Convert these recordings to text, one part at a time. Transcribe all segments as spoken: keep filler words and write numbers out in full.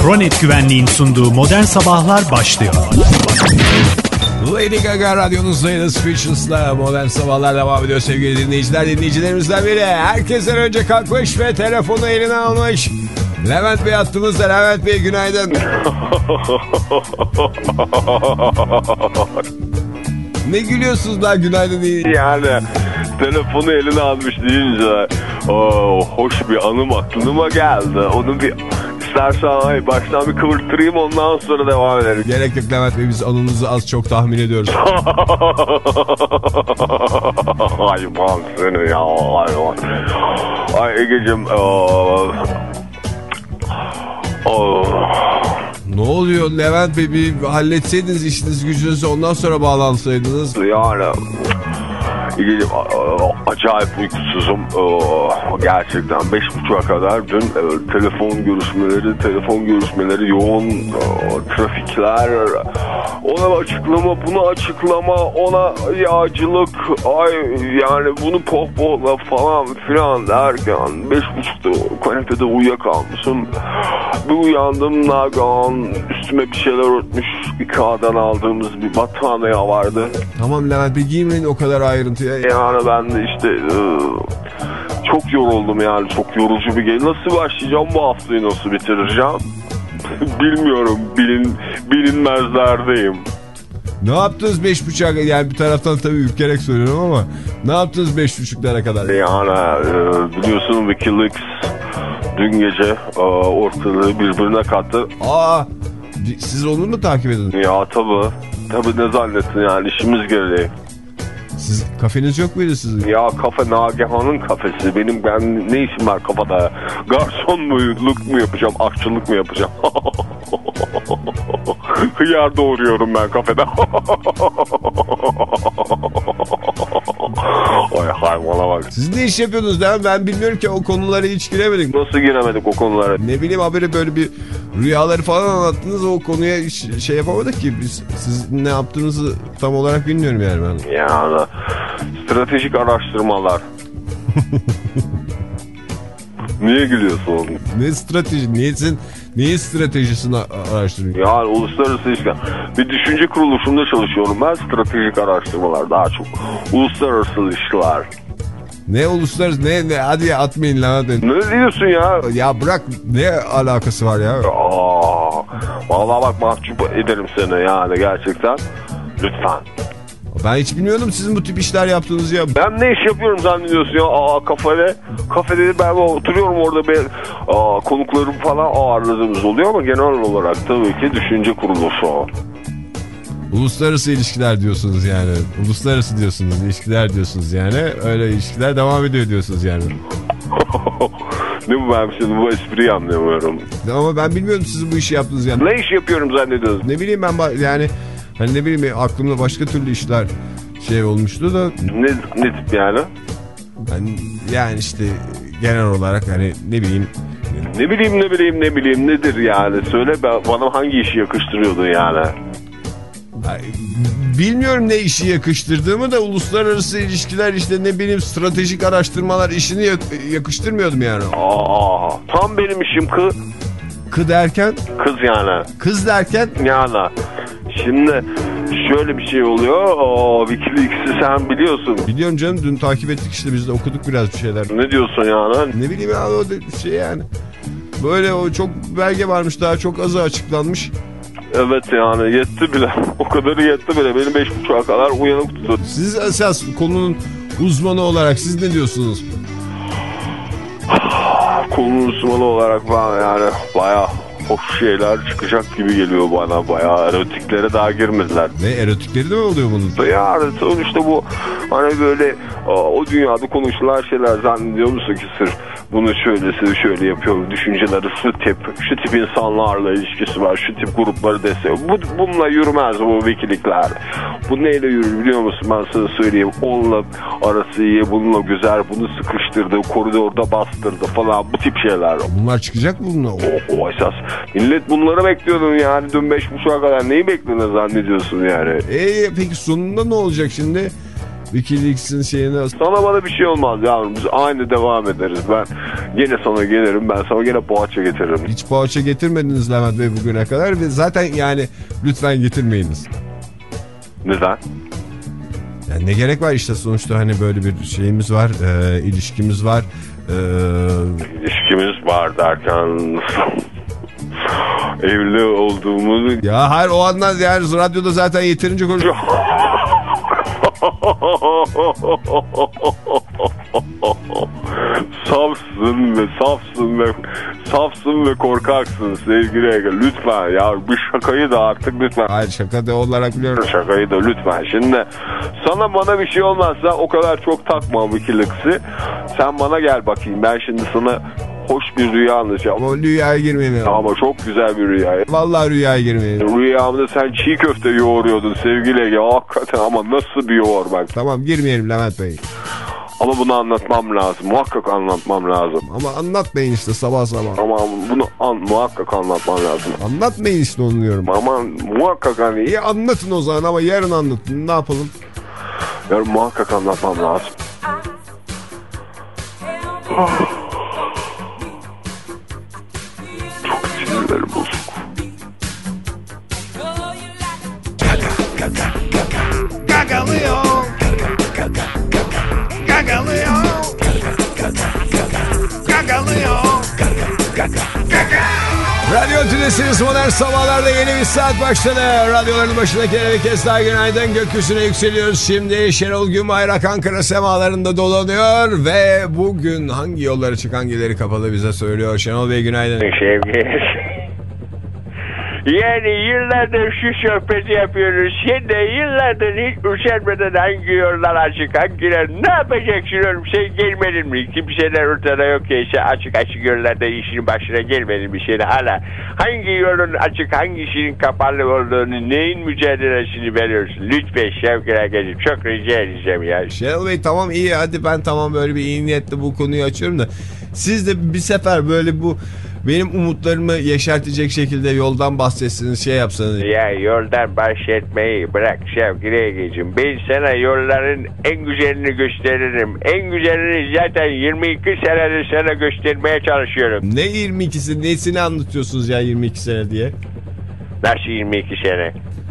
Kronet Güvenliğin sunduğu Modern Sabahlar başlıyor. Lady Gaga radyonuzdaydı. Speechless'la Modern Sabahlar devam ediyor sevgili dinleyiciler. Dinleyicilerimizden biri herkesten önce kalkmış ve telefonu eline almış. Levent Bey attığımızda. Levent Bey günaydın. Ne gülüyorsunuz daha günaydın değil. Yani telefonu eline almış deyince o, hoş bir anım aklıma geldi. Onu bir istersen ay, baştan bir kıvırttırayım, ondan sonra devam edelim. Gerek yok Levent Bey, biz anınızı az çok tahmin ediyoruz. Hayvan seni ya, hayvan. Ay Egeciğim. Ne oluyor Levent Bey, bir halletseydiniz işiniz gücünüzü, ondan sonra bağlansaydınız. Yani Egeciğim, acayip uykusuzum. Gerçekten beş buçuğa kadar dün telefon görüşmeleri, telefon görüşmeleri, yoğun trafikler, ona açıklama, buna açıklama, ona yağcılık, ay yani bunu pohpohla falan filan derken beş buçukta kanepede uyuyakalmışım. Bir uyandım, nagan üstüme bir şeyler örtmüş, Ikea'dan aldığımız bir battaniye vardı. Tamam Levent Bey, giymeyin o kadar ayrıntıya. Yani ben de işte çok yoruldum yani, çok yorucu bir gece. Nasıl başlayacağım bu haftayı, nasıl bitireceğim bilmiyorum, bilin, bilinmezlerdeyim. Ne yaptınız beş buçuğa, yani bir taraftan tabii ürkerek söylüyorum ama ne yaptınız beş buçuklara kadar? Yani biliyorsun Wikileaks dün gece ortalığı birbirine kattı. Aa, siz onu mu takip edin? Ya tabii, tabii ne zannettin yani, işimiz gereği. Siz, kafeniz yok muydu sizin? Ya kafe Nagihan'ın kafesi. Benim, ben ne işim var kafada? Garson muyluk mu yapacağım? Aşçılık mı yapacağım? Hıyar doğruyorum ben kafede. Ay hayvana bak. Siz ne iş yapıyordunuz değil mi? Ben bilmiyorum ki, o konulara hiç giremedik. Nasıl giremedik o konulara? Ne bileyim, haberi böyle bir rüyaları falan anlattınız, o konuya hiç şey yapamadık ki. Biz, siz ne yaptığınızı tam olarak bilmiyorum yani ben. Yani stratejik araştırmalar. Niye gülüyorsun oğlum? Ne strateji? Niyesin? Neyin stratejisini araştırıyorsun? Yani uluslararası ilişkiler. Bir düşünce kuruluşunda çalışıyorum ben. Stratejik araştırmalar daha çok. Uluslararası ilişkiler. Ne uluslararası? Ne? ne hadi ya, atmayın lan hadi. Ne diyorsun ya? Ya bırak, ne alakası var ya? Aa, vallahi bak, mahcup ederim seni yani gerçekten. Lütfen. Ben hiç bilmiyordum sizin bu tip işler yaptığınızı ya. Ben ne iş yapıyorum zannediyorsun ya? Aa, kafede. Kafede ben oturuyorum orada, ben aa, konuklarım falan ağırladığımız oluyor ama genel olarak tabii ki düşünce kuruluşu. Uluslararası ilişkiler diyorsunuz yani. Uluslararası diyorsunuz, ilişkiler diyorsunuz yani. Öyle ilişkiler devam ediyor diyorsunuz yani. Ne bu, ben şimdi bu espriyi anlayamıyorum. Ama ben bilmiyorum sizin bu işi yaptığınız yani. Ne iş yapıyorum zannediyorsun? Ne bileyim ben yani, hani ne bileyim, aklımda başka türlü işler şey olmuştu da. Ne, ne tip yani? Yani, yani işte genel olarak hani ne bileyim. Ne bileyim ne bileyim ne bileyim nedir yani? Söyle, bana hangi işi yakıştırıyordun yani? Bilmiyorum ne işi yakıştırdığımı da, uluslararası ilişkiler işte ne bileyim, stratejik araştırmalar işini yakıştırmıyordum yani. Aa, tam benim işim kı. Kı derken? Kız yani. Kız derken? Yani. Şimdi şöyle bir şey oluyor. O Wikileaks'i sen biliyorsun. Biliyorum canım, dün takip ettik işte, biz de okuduk biraz bir şeyler. Ne diyorsun yani? Ne bileyim ya, o şey yani. Böyle o çok belge varmış, daha çok azı açıklanmış. Evet yani yetti bile. O kadarı yetti bile. Benim beş buçuğa kadar uyanık tutun. Siz esas konunun uzmanı olarak siz ne diyorsunuz? Konunun uzmanı olarak ben yani bayağı hoş şeyler çıkacak gibi geliyor bana. Bayağı erotiklere daha girmediler. Ne erotikleri de mi oluyor bunun? Yani sonuçta bu hani böyle o dünyada konuşulan şeyler, zannediyor musun ki sırf bunu şöylesi şöyle yapıyor, düşünceleri şu tip, şu tip insanlarla ilişkisi var, şu tip grupları destek. Bu, bununla yürümez bu Wikileaks'ler. Bu neyle yürür biliyor musun, ben sana söyleyeyim. Onunla arası iyi, bununla güzel, bunu sıkıştırdı, koridorda bastırdı falan, bu tip şeyler. Bunlar çıkacak mı bunlar? O, o esas. Millet bunları bekliyordun yani dün beş buçuğa kadar. Neyi beklediğini zannediyorsun yani? Eee peki sonunda ne olacak şimdi? Wikileaks'in şeyine... Sana bana bir şey olmaz yavrum. Biz aynı devam ederiz. Ben yine sana gelirim. Ben sana yine poğaça getiririm. Hiç poğaça getirmediniz Levent Bey bugüne kadar. Ve zaten yani lütfen getirmeyiniz. Neden? Yani ne gerek var işte, sonuçta hani böyle bir şeyimiz var. E, ilişkimiz var. E... İlişkimiz var derken... Evli olduğumuzu... Ya hayır, o andan yani radyoda zaten yeterince konuşuyor. Safsın ve safsın ve safsın ve korkaksın sevgili Ege. Lütfen ya, bu şakayı da artık lütfen. Hayır, şaka da olarak biliyorum. Şakayı da lütfen. Şimdi sana bana bir şey olmazsa o kadar çok takma bu Wikileaks'i. Sen bana gel bakayım. Ben şimdi sana hoş bir rüya anlatacağım. Ama rüyaya girmeyin. Ama çok güzel bir rüya. Vallahi rüyaya girmeyin. Rüyamda sen çiğ köfte yoğuruyordun sevgili Ege. Hakikaten ama nasıl bir yoğurmak. Tamam, girmeyelim Levent Bey. Ama bunu anlatmam lazım. Muhakkak anlatmam lazım. Ama anlatmayın işte sabah sabah. Ama bunu an, muhakkak anlatmam lazım. Anlatmayın işte, onu diyorum. Ama muhakkak hani... İyi, anlatın o zaman ama yarın anlatın. Ne yapalım? Yarın muhakkak anlatmam lazım. Oh. Çok sinirlerim bozuk. Gagalıyor. Gagalıyor. Gagalıyor. Radyo Tülesi'niz Modern Sabahlar'da yeni bir saat başladı. Radyoların başındakilere bir kez daha günaydın. Gökyüzüne yükseliyoruz. Şimdi Şenol Günbayrak Ankara semalarında dolanıyor ve bugün hangi yollar açık, hangileri kapalı bize söylüyor. Şenol Bey günaydın. Sevgili. Yani yıllardır şu sohbeti yapıyoruz. Sen de yıllardır hiç üşenmeden hangi yollar açık, hangiler ne yapacaksın oğlum? Sen gelmedin mi? Kimseler ortada yok ya. Sen açık açık yollarda işinin başına gelmedin mi? Sen hala hangi yolun açık, hangisinin kapalı olduğunu, neyin mücadelesini veriyorsun? Lütfen Şevket Agacığım, çok rica edeceğim ya. Şenol Bey tamam, iyi, hadi ben tamam böyle bir iyi niyetle bu konuyu açıyorum da siz de bir sefer böyle bu benim umutlarımı yeşertecek şekilde yoldan bahsetsiniz, şey yapsanız. Ya yoldan bahsetmeyi bırak Şevket Agacığım. Ben sana yolların en güzelini gösteririm. En güzelini zaten yirmi iki senedir sana göstermeye çalışıyorum. Ne yirmi ikisi, nesini anlatıyorsunuz ya yirmi iki sene diye? Nasıl yirmi iki sene?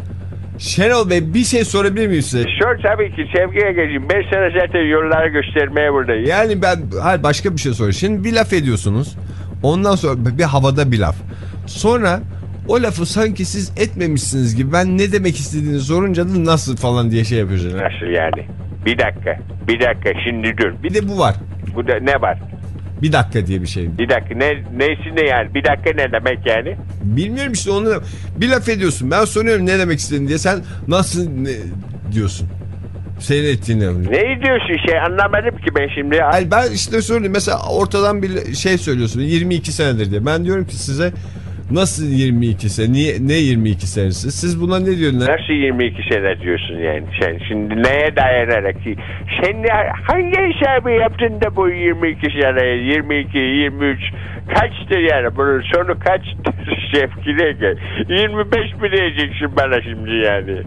Şenol Bey bir şey sorabilir miyim size? Sor tabii ki Sevgi Agacığım. Ben sana zaten yolları göstermeye buradayım. Yani ben hayır, başka bir şey soruyorum. Şimdi bir laf ediyorsunuz. Ondan sonra bir havada bir laf. Sonra o lafı sanki siz etmemişsiniz gibi, ben ne demek istediğini sorunca da nasıl falan diye şey yapıyorsunuz. Nasıl yani? Bir dakika. Bir dakika şimdi dur. Bir de bu var. Bu da ne var? Bir dakika diye bir şey. Bir dakika ne neysi ne yani? Bir dakika ne demek yani? Bilmiyorum işte, onu da bir laf ediyorsun. Ben soruyorum ne demek istediğini diye, sen nasıl ne diyorsun? Senin ettiğini. Ne diyorsun şey, anlamadım ki ben şimdi. Hayır, ben işte söyleyeyim mesela, ortadan bir şey söylüyorsun yirmi iki senedir diye. Ben diyorum ki size nasıl yirmi iki sene, niye, ne yirmi iki senesi, siz buna ne diyorsunuz? Nasıl yirmi iki sene diyorsun yani sen şimdi neye dayanarak ki? Sen hangi hesabı yaptın da bu yirmi iki sene, yirmi iki, yirmi üç kaçtır yani, bunun sonu kaçtır Şevki'ne? yirmi beş mi diyeceksin bana şimdi yani?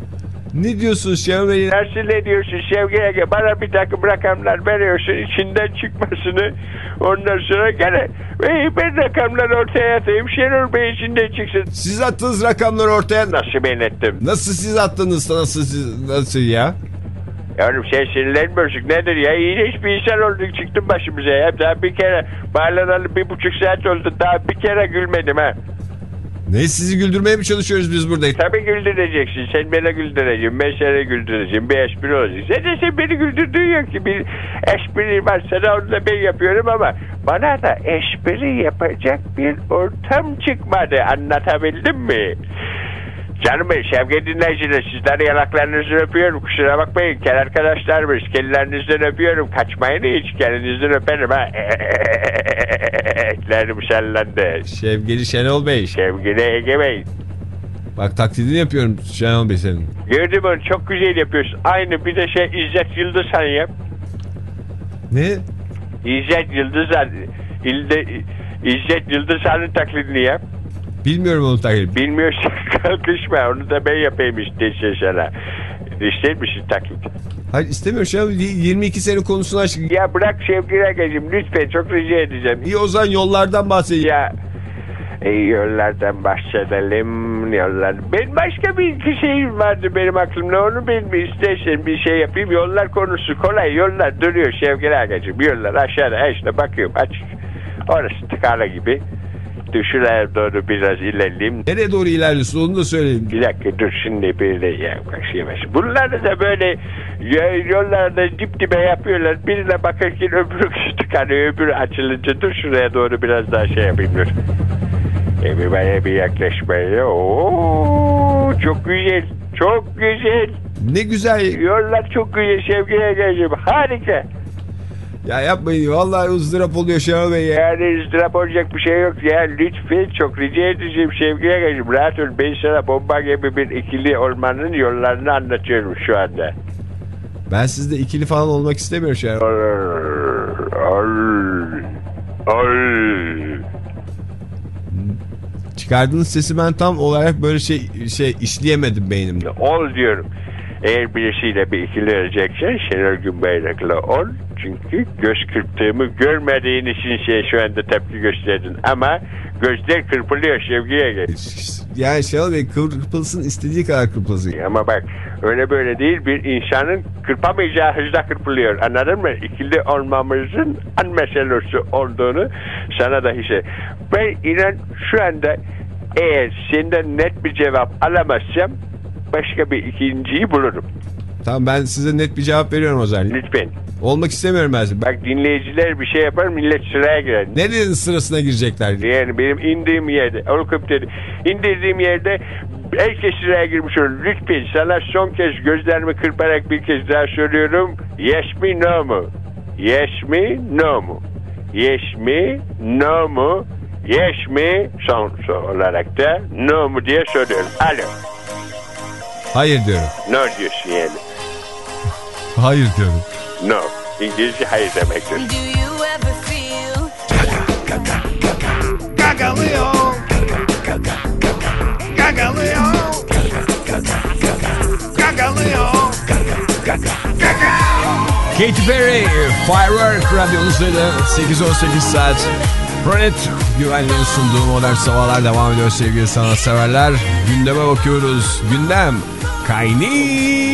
Ne diyorsun Şenol Bey? Nasıl ne diyorsun Şevki Ege? Bana bir takım rakamlar veriyorsun, içinden çıkmasını, ondan sonra gene hey, ben rakamlar ortaya atayım, Şenol Bey içinden çıksın. Siz attığınız rakamları ortaya... Nasıl ben ettim? Nasıl siz attınız, nasıl siz, nasıl ya? Yavrum sen sinirlerin bozuk nedir ya? İğrenç bir insan olduk, çıktın başımıza ya. Daha bir kere bağlanalı bir buçuk saat oldu, daha bir kere gülmedim ha. Ne, sizi güldürmeye mi çalışıyoruz biz burada? Tabii güldüreceksin. Sen beni güldüreceksin. Ben seni güldüreceğim. Bir espri olacak. Zaten sen beni güldürdüğün yok ki. Bir espri var. Sana onu da ben yapıyorum ama bana da espri yapacak bir ortam çıkmadı. Anlatabildim mi? Canım benim, sevgili dinleyiciler, sizler yanaklarınızı öpüyorum. Kusura bakmayın. Kel arkadaşlarımız, kellerinizden öpüyorum. Kaçmayın hiç. Kelinizden öperim ha. Etlerim sallandı. Sevgili Şenol Bey. Sevgili Ege Bey. Bak taklidini yapıyorum Şenol Bey senin. Gördüm onu, çok güzel yapıyorsun. Aynı bir de şey İzzet Yıldızhan yap. Ne? İzzet Yıldızhan. İlde, İzzet Yıldızhan'ın taklidini yap. Bilmiyorum onu taklidi. Bilmiyorsun kalkışma. Onu da ben yapayım işte sana. İster misin taklit? Hayır istemiyorum Şenol Bey. yirmi iki sene konusunu aç. Ya bırak Şevki Agacığım lütfen, çok rica edeceğim. İyi o zaman yollardan bahsedeyim. Ya e, yollardan bahsedelim. Yollar. Ben başka bir şey vardı benim aklımda, onu benim istersen bir şey yapayım. Yollar konusu kolay, yollar duruyor Şevki Agacığım. Yollar aşağıda işte bakıyorum açık. Orası tıkalı gibi. Dur şuraya doğru biraz ilerleyeyim. Nereye doğru ilerliyorsun onu da söyleyeyim. Bir dakika dur şimdi böyle yaklaşayım. Bunları da böyle yollarda dip dibe yapıyorlar. Birine bakarken öbürü tıkanıyor, öbürü açılınca dur şuraya doğru biraz daha şey yapayım dur. E bir bana bir yaklaşmaya. Oo, çok güzel, çok güzel. Ne güzel. Yollar çok güzel Şevki'ye geleceğim. Harika. Ya yapmayın vallahi ızdırap oluyor Şenol Bey ya. Yani ızdırap olacak bir şey yok ya. Lütfen çok rica edeceğim Şevki'ye geleceğim. Rahat ol, ben sana bomba gibi bir ikili olmanın yollarını anlatıyorum şu anda. Ben sizde ikili falan olmak istemiyorum Şenol. Çıkardığınız sesi ben tam olarak böyle şey şey işleyemedim beynimde. Ol diyorum. Eğer birisiyle bir ikili olacaksan Şenol Günbayrak'la ol. Çünkü göz kırptığımı görmediğin için şey şu anda tepki gösterdin. Ama gözler kırpılıyor Şevki'ye gel. Yani Şenol Bey kırpılsın istediği kadar kırpılsın. Ama bak öyle böyle değil, bir insanın kırpamayacağı hızla kırpılıyor. Anladın mı? İkili olmamızın an meselesi olduğunu sana da hisse. Ben inan şu anda eğer senden net bir cevap alamazsam başka bir ikinciyi bulurum. Tamam ben size net bir cevap veriyorum o zaman. Lütfen. Olmak istemiyorum ben size. Bak dinleyiciler bir şey yapar, millet sıraya girer. Ne dedin sırasına girecekler? Yani benim indiğim yerde, helikopteri indirdiğim yerde herkes sıraya girmiş olur. Lütfen sana son kez gözlerimi kırparak bir kez daha söylüyorum. Yes mi no mu? Yes mi no mu? Yes mi no mu? Yes mi son olarak da no mu diye soruyorum. Alo. Hayır diyorum. No diyorsun yani. Hayır diyorum. No. İngilizce hayır demektir. Do you ever feel Gagalıyor. Gagalıyor. Gagalıyor. Katy Perry, Firework radyonuzda sekiz on sekiz saat. Planet güvenliğin sunduğu modern sabahlar devam ediyor sevgili sanatseverler. Gündeme bakıyoruz. Gündem kayni.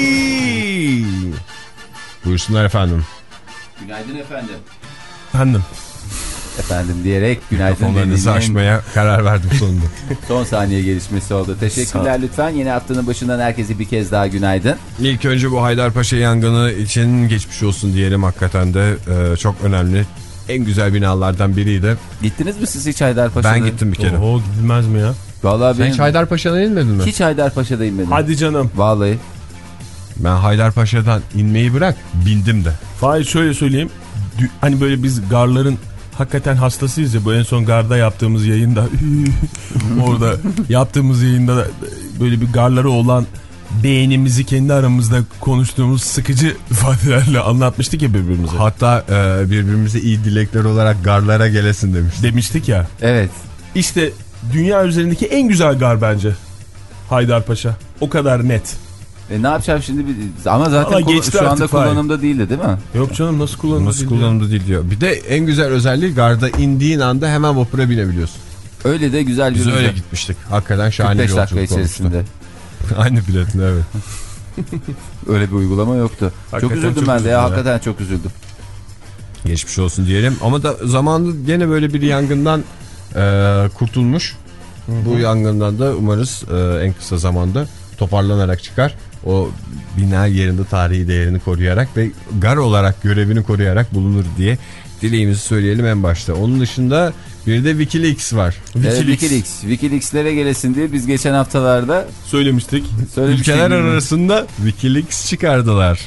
Buyursunlar efendim. Günaydın efendim. Efendim. Efendim diyerek günaydın Onlarınızı açmaya karar verdim sonunda. Son saniye gelişmesi oldu. Teşekkürler lütfen. Yeni haftanın başından herkese bir kez daha günaydın. İlk önce bu Haydarpaşa yangını için geçmiş olsun diyelim. Hakikaten de e, çok önemli. En güzel binalardan biriydi. Gittiniz mi siz hiç Haydarpaşa'da? Ben gittim bir kere. Oho gidilmez mi ya? Vallahi Sen benim... hiç Haydarpaşa'dan inmedin mi? Hiç Haydarpaşa'da inmedim. Hadi canım. Vallahi. Ben Haydarpaşa'dan inmeyi bırak bindim de. Fahir şöyle söyleyeyim. Hani böyle biz garların hakikaten hastasıyız ya. Bu en son garda yaptığımız yayında orada yaptığımız yayında da böyle bir garları olan beğenimizi kendi aramızda konuştuğumuz sıkıcı ifadelerle anlatmıştık ya birbirimize. Hatta e, birbirimize iyi dilekler olarak garlara gelesin demiştik. Demiştik ya. Evet. İşte dünya üzerindeki en güzel gar bence Haydarpaşa. O kadar net. E ne yapacağım şimdi? Ama zaten kul- şu anda kullanımda fay. Değildi değil mi? Yok canım nasıl kullanımda Nasıl değil kullanımda değil diyor. Bir de en güzel özelliği garda indiğin anda hemen vapura binebiliyorsun. Öyle de güzel bir Biz öyle gitmiştik. Hakikaten şahane bir yolculuk kırk beş dakika içerisinde. Aynı biletin evet. Öyle bir uygulama yoktu. Hakikaten çok üzüldüm çok ben de ya. ya. Hakikaten çok üzüldüm. Geçmiş olsun diyelim. Ama da zamanında gene böyle bir yangından e, kurtulmuş. Hı-hı. Bu yangından da umarız e, en kısa zamanda toparlanarak çıkar. O bina yerinde tarihi değerini koruyarak ve gar olarak görevini koruyarak bulunur diye dileğimizi söyleyelim en başta. Onun dışında bir de Wikileaks var. Wikileaks. Evet, Wikileaks. Wikileaks'lere gelesin diye biz geçen haftalarda söylemiştik. Ülkeler arasında Wikileaks çıkardılar.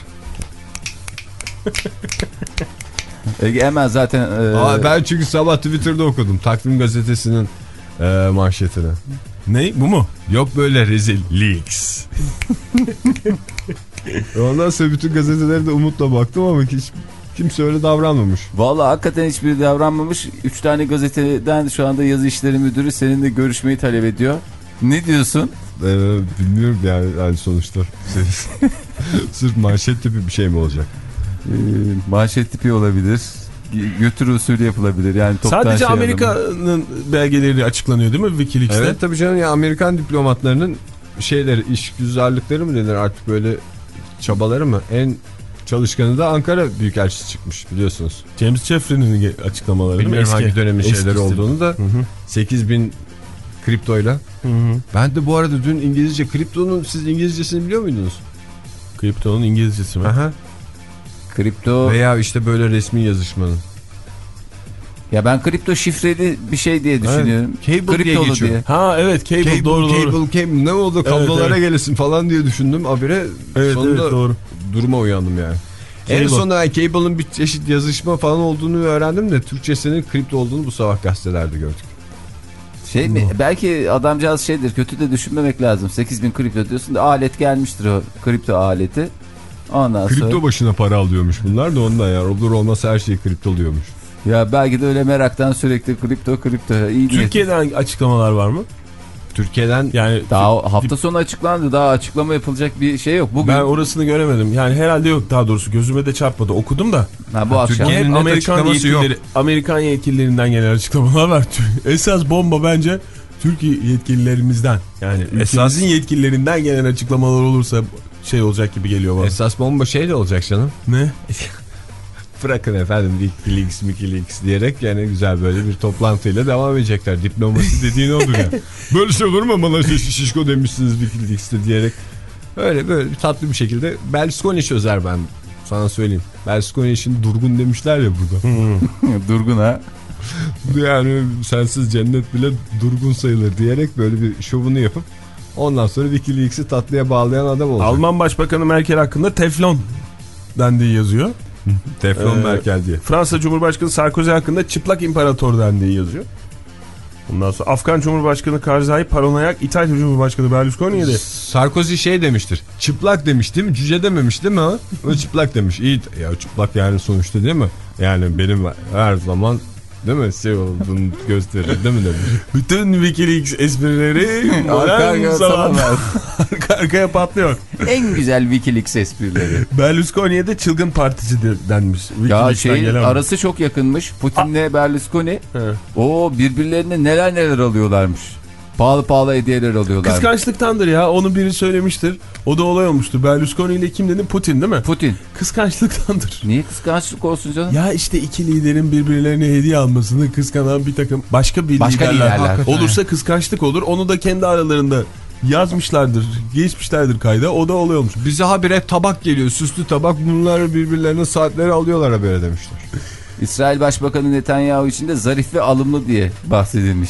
Hemen zaten... E... Aa, ben çünkü sabah Twitter'da okudum. Takvim gazetesinin e, manşetini. Ne? Bu mu? Yok böyle rezil. Leaks. Ondan sonra bütün gazetelere de umutla baktım ama hiç kimse öyle davranmamış. Vallahi hakikaten hiçbiri davranmamış. Üç tane gazeteden şu anda yazı işleri müdürü seninle görüşmeyi talep ediyor. Ne diyorsun? Ee, bilmiyorum yani, yani sonuçta. Sırf manşet tipi bir şey mi olacak? Ee, manşet tipi olabilir. Götür usulü yapılabilir. Yani toptan sadece şey Amerika'nın belgeleri açıklanıyor değil mi Wikileaks'te? Evet tabii canım ya, Amerikan diplomatlarının şeyleri, işgüzarlıkları mı denir artık, böyle çabaları mı? En çalışkanı da Ankara Büyükelçisi çıkmış biliyorsunuz. James Jeffrey'nin açıklamaları. Bilmiyorum eski, hangi dönemin şeyleri eskisi olduğunu da. Hı hı. sekiz bin kriptoyla. Hı hı. Ben de bu arada dün İngilizce, kriptonun siz İngilizcesini biliyor muydunuz? Kriptonun İngilizcesi mi? Aha. Kripto veya işte böyle resmi yazışmanın. Ya ben kripto şifreli bir şey diye düşünüyorum. Evet, cable diye geçiyor. Diye. Ha evet cable, cable doğru cable, doğru. Cable ne oldu, kablolara evet, evet. gelesin falan diye düşündüm. Habire evet, sonunda evet, doğru. duruma uyandım yani. Cable. En sonunda cable'ın bir çeşit yazışma falan olduğunu öğrendim de Türkçesinin kripto olduğunu bu sabah gazetelerde gördük. Şey mi? Belki adamcağız şeydir, kötü de düşünmemek lazım. sekiz bin kripto diyorsun da alet gelmiştir, o kripto aleti. Ondan kripto sonra... başına para alıyormuş bunlar da ondan ya. Olur olmaz her şey kripto oluyormuş. Ya belki de öyle meraktan sürekli kripto kripto. İyi Türkiye'den niyet. Açıklamalar var mı? Türkiye'den yani daha hafta sonu açıklandı, daha açıklama yapılacak bir şey yok. Bugün... Ben orasını göremedim. Yani herhalde yok, daha doğrusu gözüme de çarpmadı. Okudum da. Ha, bu akşam. Türkiye'nin Amerikan yetkilileri, Amerikan yetkililerinden gelen açıklamalar var. Esas bomba bence Türkiye yetkililerimizden. Yani esasın yetkililerinden gelen açıklamalar olursa şey olacak gibi geliyor bana. Esas bomba şey de olacak canım. Ne? Bırakın efendim Wikileaks, Wikileaks diyerek yani güzel böyle bir toplantıyla devam edecekler. Diplomasi dediğin odur ya. Böyle şey olur mu, bana şişko demişsiniz Wikileaks'te diyerek. Öyle böyle bir tatlı bir şekilde Berlusconi çözer, ben sana söyleyeyim. Berlusconi için durgun demişler ya burada. Durgun ha. Yani sensiz cennet bile durgun sayılır diyerek böyle bir şovunu yapıp ondan sonra Wikileaks'i tatlıya bağlayan adam olacak. Alman Başbakanı Merkel hakkında teflon dendiği yazıyor. Teflon ee, Merkel diye. Fransa Cumhurbaşkanı Sarkozy hakkında çıplak imparator dendiği yazıyor. Ondan sonra Afgan Cumhurbaşkanı Karzai paranoyak, İtalya Cumhurbaşkanı Berlusconi'ye de. Sarkozy şey demiştir. Çıplak demiş değil mi? Cüce dememiş değil mi o? O çıplak demiş. İyi ya, çıplak yani sonuçta değil mi? Yani benim her zaman değil mi şey olduğunu gösterir değil mi demiş. Bütün Wikileaks esprileri modern zamanlar arka arkaya patlıyor. En güzel Wikileaks esprileri. Berlusconi'ye de çılgın partici denmiş. Ya şeyin arası çok yakınmış. Putin'le Berlusconi. O birbirlerine neler neler alıyorlarmış. Pahalı pahalı hediyeler alıyorlar. Kıskançlıktandır ya, onu biri söylemiştir. O da olay olmuştu. Berlusconi ile kim dedi? Putin değil mi? Putin. Kıskançlıktandır. Niye kıskançlık olsun canım? Ya işte iki liderin birbirlerine hediye almasını kıskanan bir takım başka bir başka liderler, liderler olursa kıskançlık olur. Onu da kendi aralarında yazmışlardır, geçmişlerdir kayda. O da olay olmuş. Bize habire tabak geliyor, süslü tabak. Bunlar birbirlerine saatleri alıyorlar habere demişler. İsrail Başbakanı Netanyahu için de zarif ve alımlı diye bahsedilmiş.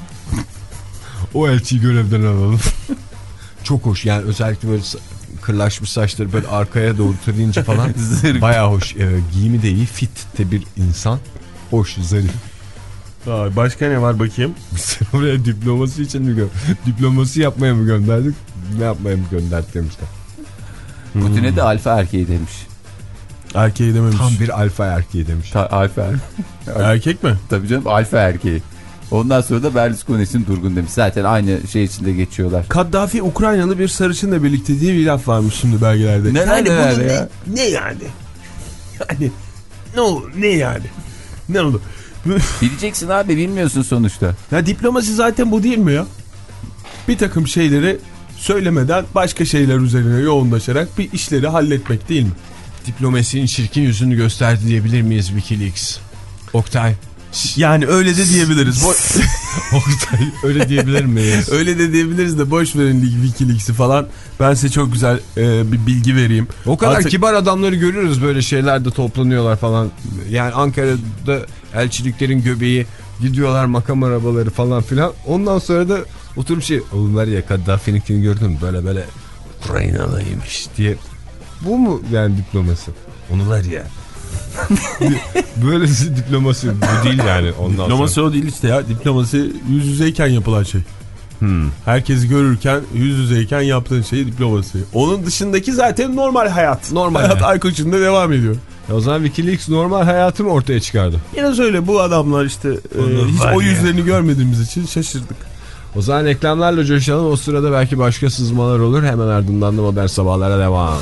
O elçiyi görevden alalım. Çok hoş yani, özellikle böyle kırlaşmış saçları böyle arkaya doğru tarayınca falan bayağı hoş. Ee, giyimi de iyi, fit de bir insan. Hoş, zarif. Aa, başka ne var bakayım? Biz oraya diplomasi için mi gö diplomasi yapmaya mı gönderdik? Ne yapmaya mı gönderdik demişler. Putin'e hmm. de alfa erkeği demiş. Erkeği dememiş. Tam bir alfa erkeği demiş. Ta alfa erkek mi? Tabii canım, alfa erkeği. Ondan sonra da Berlusconi için durgun demiş. Zaten aynı şey içinde geçiyorlar. Kaddafi Ukraynalı bir sarışınla birlikte diye bir laf varmış şimdi belgelerde. Neler yani neler ya? Ne, ne yani? Yani ne olur, ne yani? Ne oldu? Bileceksin abi, bilmiyorsun sonuçta. Ya diplomasi zaten bu değil mi ya? Bir takım şeyleri söylemeden başka şeyler üzerine yoğunlaşarak bir işleri halletmek değil mi? Diplomasinin çirkin yüzünü gösterdi diyebilir miyiz Wikileaks? Oktay. Yani öyle de diyebiliriz. Oktay, öyle diyebilir miyiz? Öyle de diyebiliriz de boş verin Wikileaks'i falan. Ben size çok güzel e, bir bilgi vereyim. O kadar Artık... kibar adamları görüyoruz, böyle şeylerde toplanıyorlar falan. Yani Ankara'da elçiliklerin göbeği, gidiyorlar makam arabaları falan filan. Ondan sonra da oturup şey, oğlum var ya Kaddafi'ninkini gördüm böyle böyle Ukraynalıymış diye. Bu mu yani diplomasi? Onu var ya. Böylesi diplomasi bu değil yani. Ondan diplomasi sonra. O değil işte ya. Diplomasi yüz yüzeyken yapılan şey. Hmm. Herkesi görürken yüz yüzeyken yaptığın şey diplomasi. Onun dışındaki zaten normal hayat. Normal hayat Ayko içinde devam ediyor. E o zaman Wikileaks normal hayatı mı ortaya çıkardı? Biraz öyle, bu adamlar işte e, hiç o yüzlerini ya. görmediğimiz için şaşırdık. O zaman reklamlarla coşalım. O sırada belki başka sızmalar olur. Hemen ardından da Modern Sabahlara devam.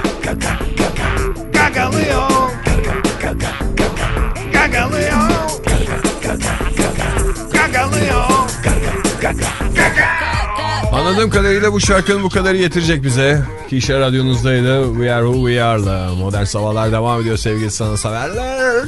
Gagalıyor. Gagalıyor. Gagalıyor. Anladığım kadarıyla bu şarkının bu kadarı yetirecek bize. Kişi radyonuzdaydı. We are who we are'la. Modern Sabahlar devam ediyor sevgili sanatseverler.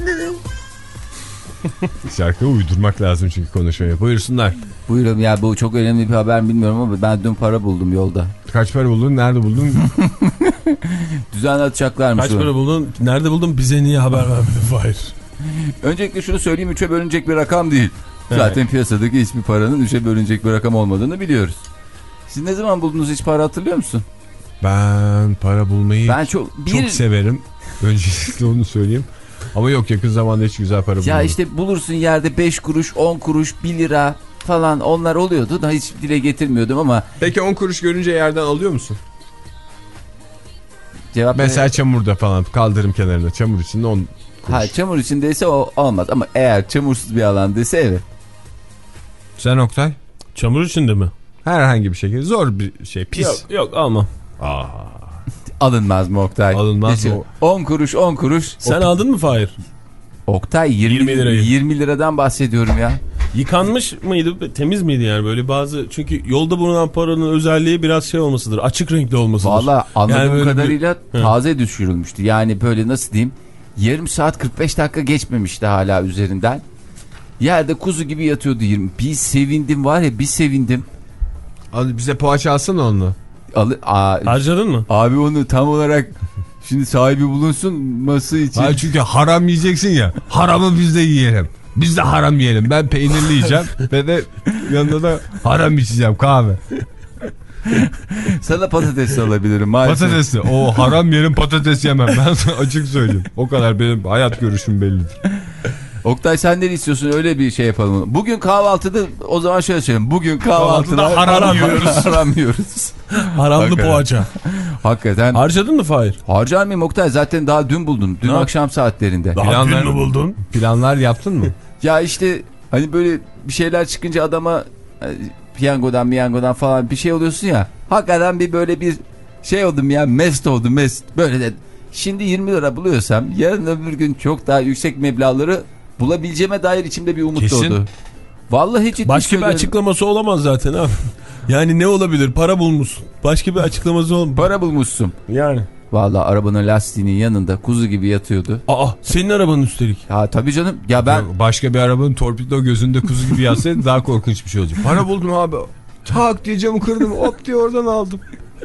Şarkıyı uydurmak lazım çünkü konuşmaya. Buyursunlar. Buyurun ya, bu çok önemli bir haber bilmiyorum ama ben dün para buldum yolda. Kaç para buldun? Nerede buldun? Düzenli atacaklarmış. Kaç para buldun? Nerede buldun? Bize niye haber vermedin? Hayır. Öncelikle şunu söyleyeyim, üçe bölünecek bir rakam değil. Evet. Zaten piyasadaki hiçbir paranın üçe bölünecek bir rakam olmadığını biliyoruz. Siz ne zaman buldunuz hiç para, hatırlıyor musun? Ben para bulmayı ben çok, bir... çok severim. Öncelikle onu söyleyeyim. Ama yok, yakın zamanda hiç güzel para bulmadım. Ya işte bulursun yerde beş kuruş, on kuruş, bir lira falan, onlar oluyordu da hiç dile getirmiyordum ama. Peki on kuruş görünce yerden alıyor musun? Cevap Mesela ne? Çamurda falan, kaldırım kenarında çamur içinde on kuruş. Ha, çamur içindeyse o olmaz ama eğer çamursuz bir alandaysa evet. Sen Oktay? Çamur içinde mi? Herhangi bir şekilde zor bir şey, pis. Yok, yok almam. Aa. Alınmaz mı Oktay? Alınmaz mı? on kuruş on kuruş. Sen Oktay, aldın mı Fahir? Oktay yirmi, yirmi lirayı. yirmi liradan bahsediyorum ya. Yıkanmış mıydı? Temiz miydi yani böyle bazı? Çünkü yolda bulunan paranın özelliği biraz şey olmasıdır. Açık renkli olmasıdır. Valla anladığım yani kadarıyla bir... taze düşürülmüştü. Yani böyle nasıl diyeyim? Yarım saat kırk beş dakika geçmemişti hala üzerinden. Yerde kuzu gibi yatıyordu yirmi. Bir sevindim var ya, bir sevindim. Abi bize poğaça alsana onu. Al, a, Harcadın mı? Abi onu tam olarak şimdi sahibi bulunması için. Hayır, çünkü haram yiyeceksin ya. Haramı biz de yiyelim. Biz de haram yiyelim. Ben peynirli yiyeceğim ve de yanında da haram içeceğim, kahve. Sana patates alabilirim maalesef. Patatesli. O haram yerim, patates yemem. Ben sana açık söyleyeyim. O kadar benim hayat görüşüm bellidir. Oktay sen ne istiyorsun, öyle bir şey yapalım. Bugün kahvaltıda o zaman şöyle söyleyeyim. Bugün kahvaltıda, kahvaltıda haram, haram yiyoruz. Haram yiyoruz. Haramlı Hakikaten. poğaça. Hakikaten. Harcadın mı Fahir? Harcar mıyım Oktay? Zaten daha dün buldun. Dün ne akşam yap? saatlerinde. Daha Planlar, dün mü buldun? Planlar yaptın mı? Ya işte hani böyle bir şeyler çıkınca adama piyangodan miyangodan falan bir şey oluyorsun ya. Hakikaten bir böyle bir şey oldum ya, mest oldum mest. Böyle de şimdi yirmi lira buluyorsam yarın öbür gün çok daha yüksek meblağları bulabileceğime dair içimde bir umut Kesin. doğdu. Vallahi ciddi Başka söylüyorum. bir açıklaması olamaz zaten abi. Yani ne olabilir? Para bulmuşsun. Başka bir açıklaması olamaz. Para bulmuşsun. Yani. Vallahi arabanın lastiğinin yanında kuzu gibi yatıyordu. Aa, senin arabanın üstelik. Ya tabii canım. Ya ben başka bir arabanın torpido gözünde kuzu gibi yatsaydı daha korkunç bir şey olacak. Para buldum abi. Tak diye camı kırdım. Hop diye oradan aldım.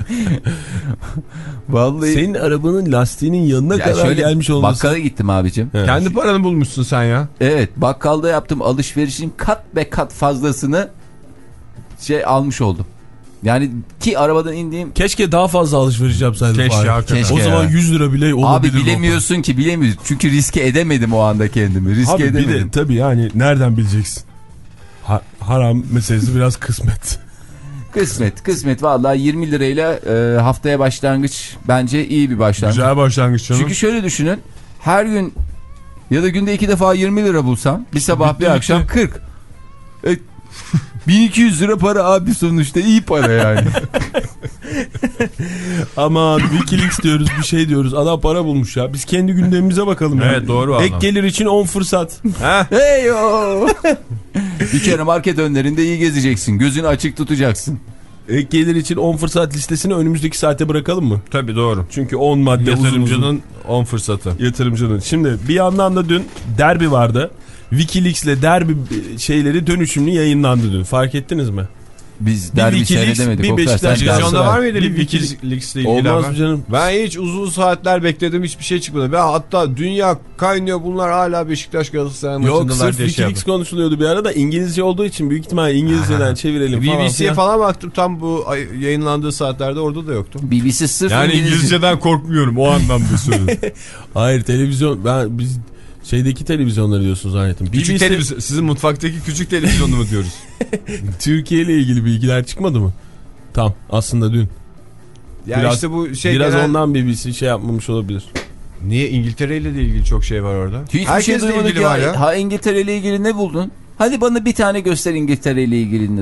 Vallahi senin arabanın lastiğinin yanına ya kadar şöyle, gelmiş olması. bakkala gittim abicim. Evet. Kendi paranı bulmuşsun sen ya. Evet, bakkalda yaptım alışverişin kat be kat fazlasını şey almış oldum. Yani ki arabadan indiğim... Keşke daha fazla alışveriş yapsaydım. Keşke, Keşke o zaman ya. yüz lira bile olabilir. Abi bilemiyorsun o. ki bilemiyorsun. Çünkü riske edemedim o anda kendimi. Riske Abi edemedim. bir de tabii yani nereden bileceksin? Ha, haram meselesi biraz kısmet. Kısmet kısmet vallahi yirmi lirayla e, haftaya başlangıç bence iyi bir başlangıç. Güzel başlangıç canım. Çünkü şöyle düşünün, her gün ya da günde iki defa yirmi lira bulsam bir sabah bir akşam kırk. E, bin iki yüz lira para abi, sonuçta iyi para yani. Ama Wikileaks diyoruz, bir şey diyoruz. Adam para bulmuş ya. Biz kendi gündemimize bakalım. Evet yani. doğru. Ek gelir için on fırsat. Hey yo. Bir kere market önlerinde iyi gezeceksin. Gözünü açık tutacaksın. Ek gelir için on fırsat listesini önümüzdeki saate bırakalım mı? Tabii doğru. Çünkü on madde Yatırımcının on fırsatı. Yatırımcının. Şimdi bir yandan da dün derbi vardı. Wikileaks'le derbi şeyleri dönüşümlü yayınlandı dün. Fark ettiniz mi? Biz derbi seyredemedik. Bir Beşiktaş. Televizyonda var mıydı bir Wikileaks'le ilgili? Olmaz haber? canım. Ben hiç uzun saatler bekledim, hiçbir şey çıkmadı. Ben hatta dünya kaynıyor, bunlar hala Beşiktaş Galatasaray maçındalar Yok, diye sırf şey Wikileaks yapıyor. konuşuluyordu bir arada. İngilizce olduğu için büyük ihtimalle İngilizceden çevirelim falan. B B C'ye falan baktım, tam bu yayınlandığı saatlerde orada da yoktu. B B C sırf Yani İngilizce. İngilizceden korkmuyorum o anlamda söylüyorum. Hayır, televizyon, ben biz şeydeki televizyonları diyorsun zannettim. Küçük B B C televizyon, sizin mutfaktaki küçük televizyonu mu diyoruz? Türkiye ile ilgili bilgiler çıkmadı mı? Tam aslında dün. Yani biraz, işte bu şey biraz genel... ondan B B C şey yapmamış olabilir. Niye? İngiltere ile de ilgili çok şey var orada. Hiçbir Herkesle şey duymadık ilgili ya. var ya. Ha, İngiltere ile ilgili ne buldun? Hadi bana bir tane göster İngiltere ile ilgili nasıl.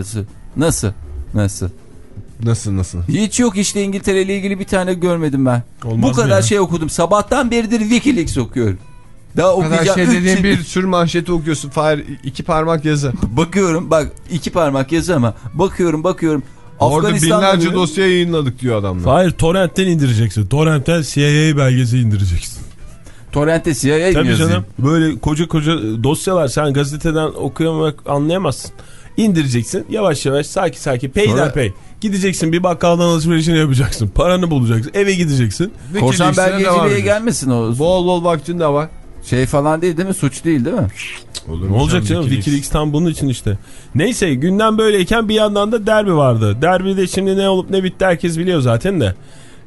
Nasıl? Nasıl? Nasıl nasıl? Hiç yok işte, İngiltere ile ilgili bir tane görmedim ben. Olmaz Bu kadar ya? şey okudum. Sabahtan beridir Wikileaks okuyorum. Daha O kadar okuyacağım. şey dediğin bir sürü manşeti okuyorsun. Fahir, iki parmak yazı. Bakıyorum bak, iki parmak yazı ama bakıyorum bakıyorum. Orada Afganistan'da binlerce bile- dosya yayınladık diyor adamlar. Hayır, torrentten indireceksin. Torrentten C I A belgesi indireceksin. Torrent'te C I A mi Tabii yazayım? canım, böyle koca koca dosyalar, sen gazeteden okuyamak anlayamazsın. İndireceksin yavaş yavaş, sakin sakin, peyderpey. Gideceksin bir bakkaldan alışverişini yapacaksın. Paranı bulacaksın, eve gideceksin. Korsan Wikileaks'e devam belgeciliğe ediyorsun. gelmesin o. Bol bol vaktin de var. Şey falan değil değil mi? Suç değil değil mi? Olur Ne olacak canım, Wikileaks tam bunun için işte. Neyse, gündem böyleyken bir yandan da derbi vardı. Derbide şimdi ne olup ne bitti herkes biliyor zaten de.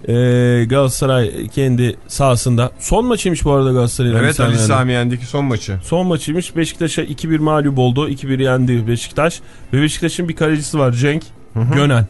Ee, Galatasaray kendi sahasında. Son maçıymış bu arada Galatasaray'ın. Evet, Ali Sami Yen'deki son maçı. Son maçıymış. Beşiktaş'a iki bir mağlup oldu. iki bir yendi Beşiktaş. Ve Beşiktaş'ın bir kalecisi var, Cenk Gönen.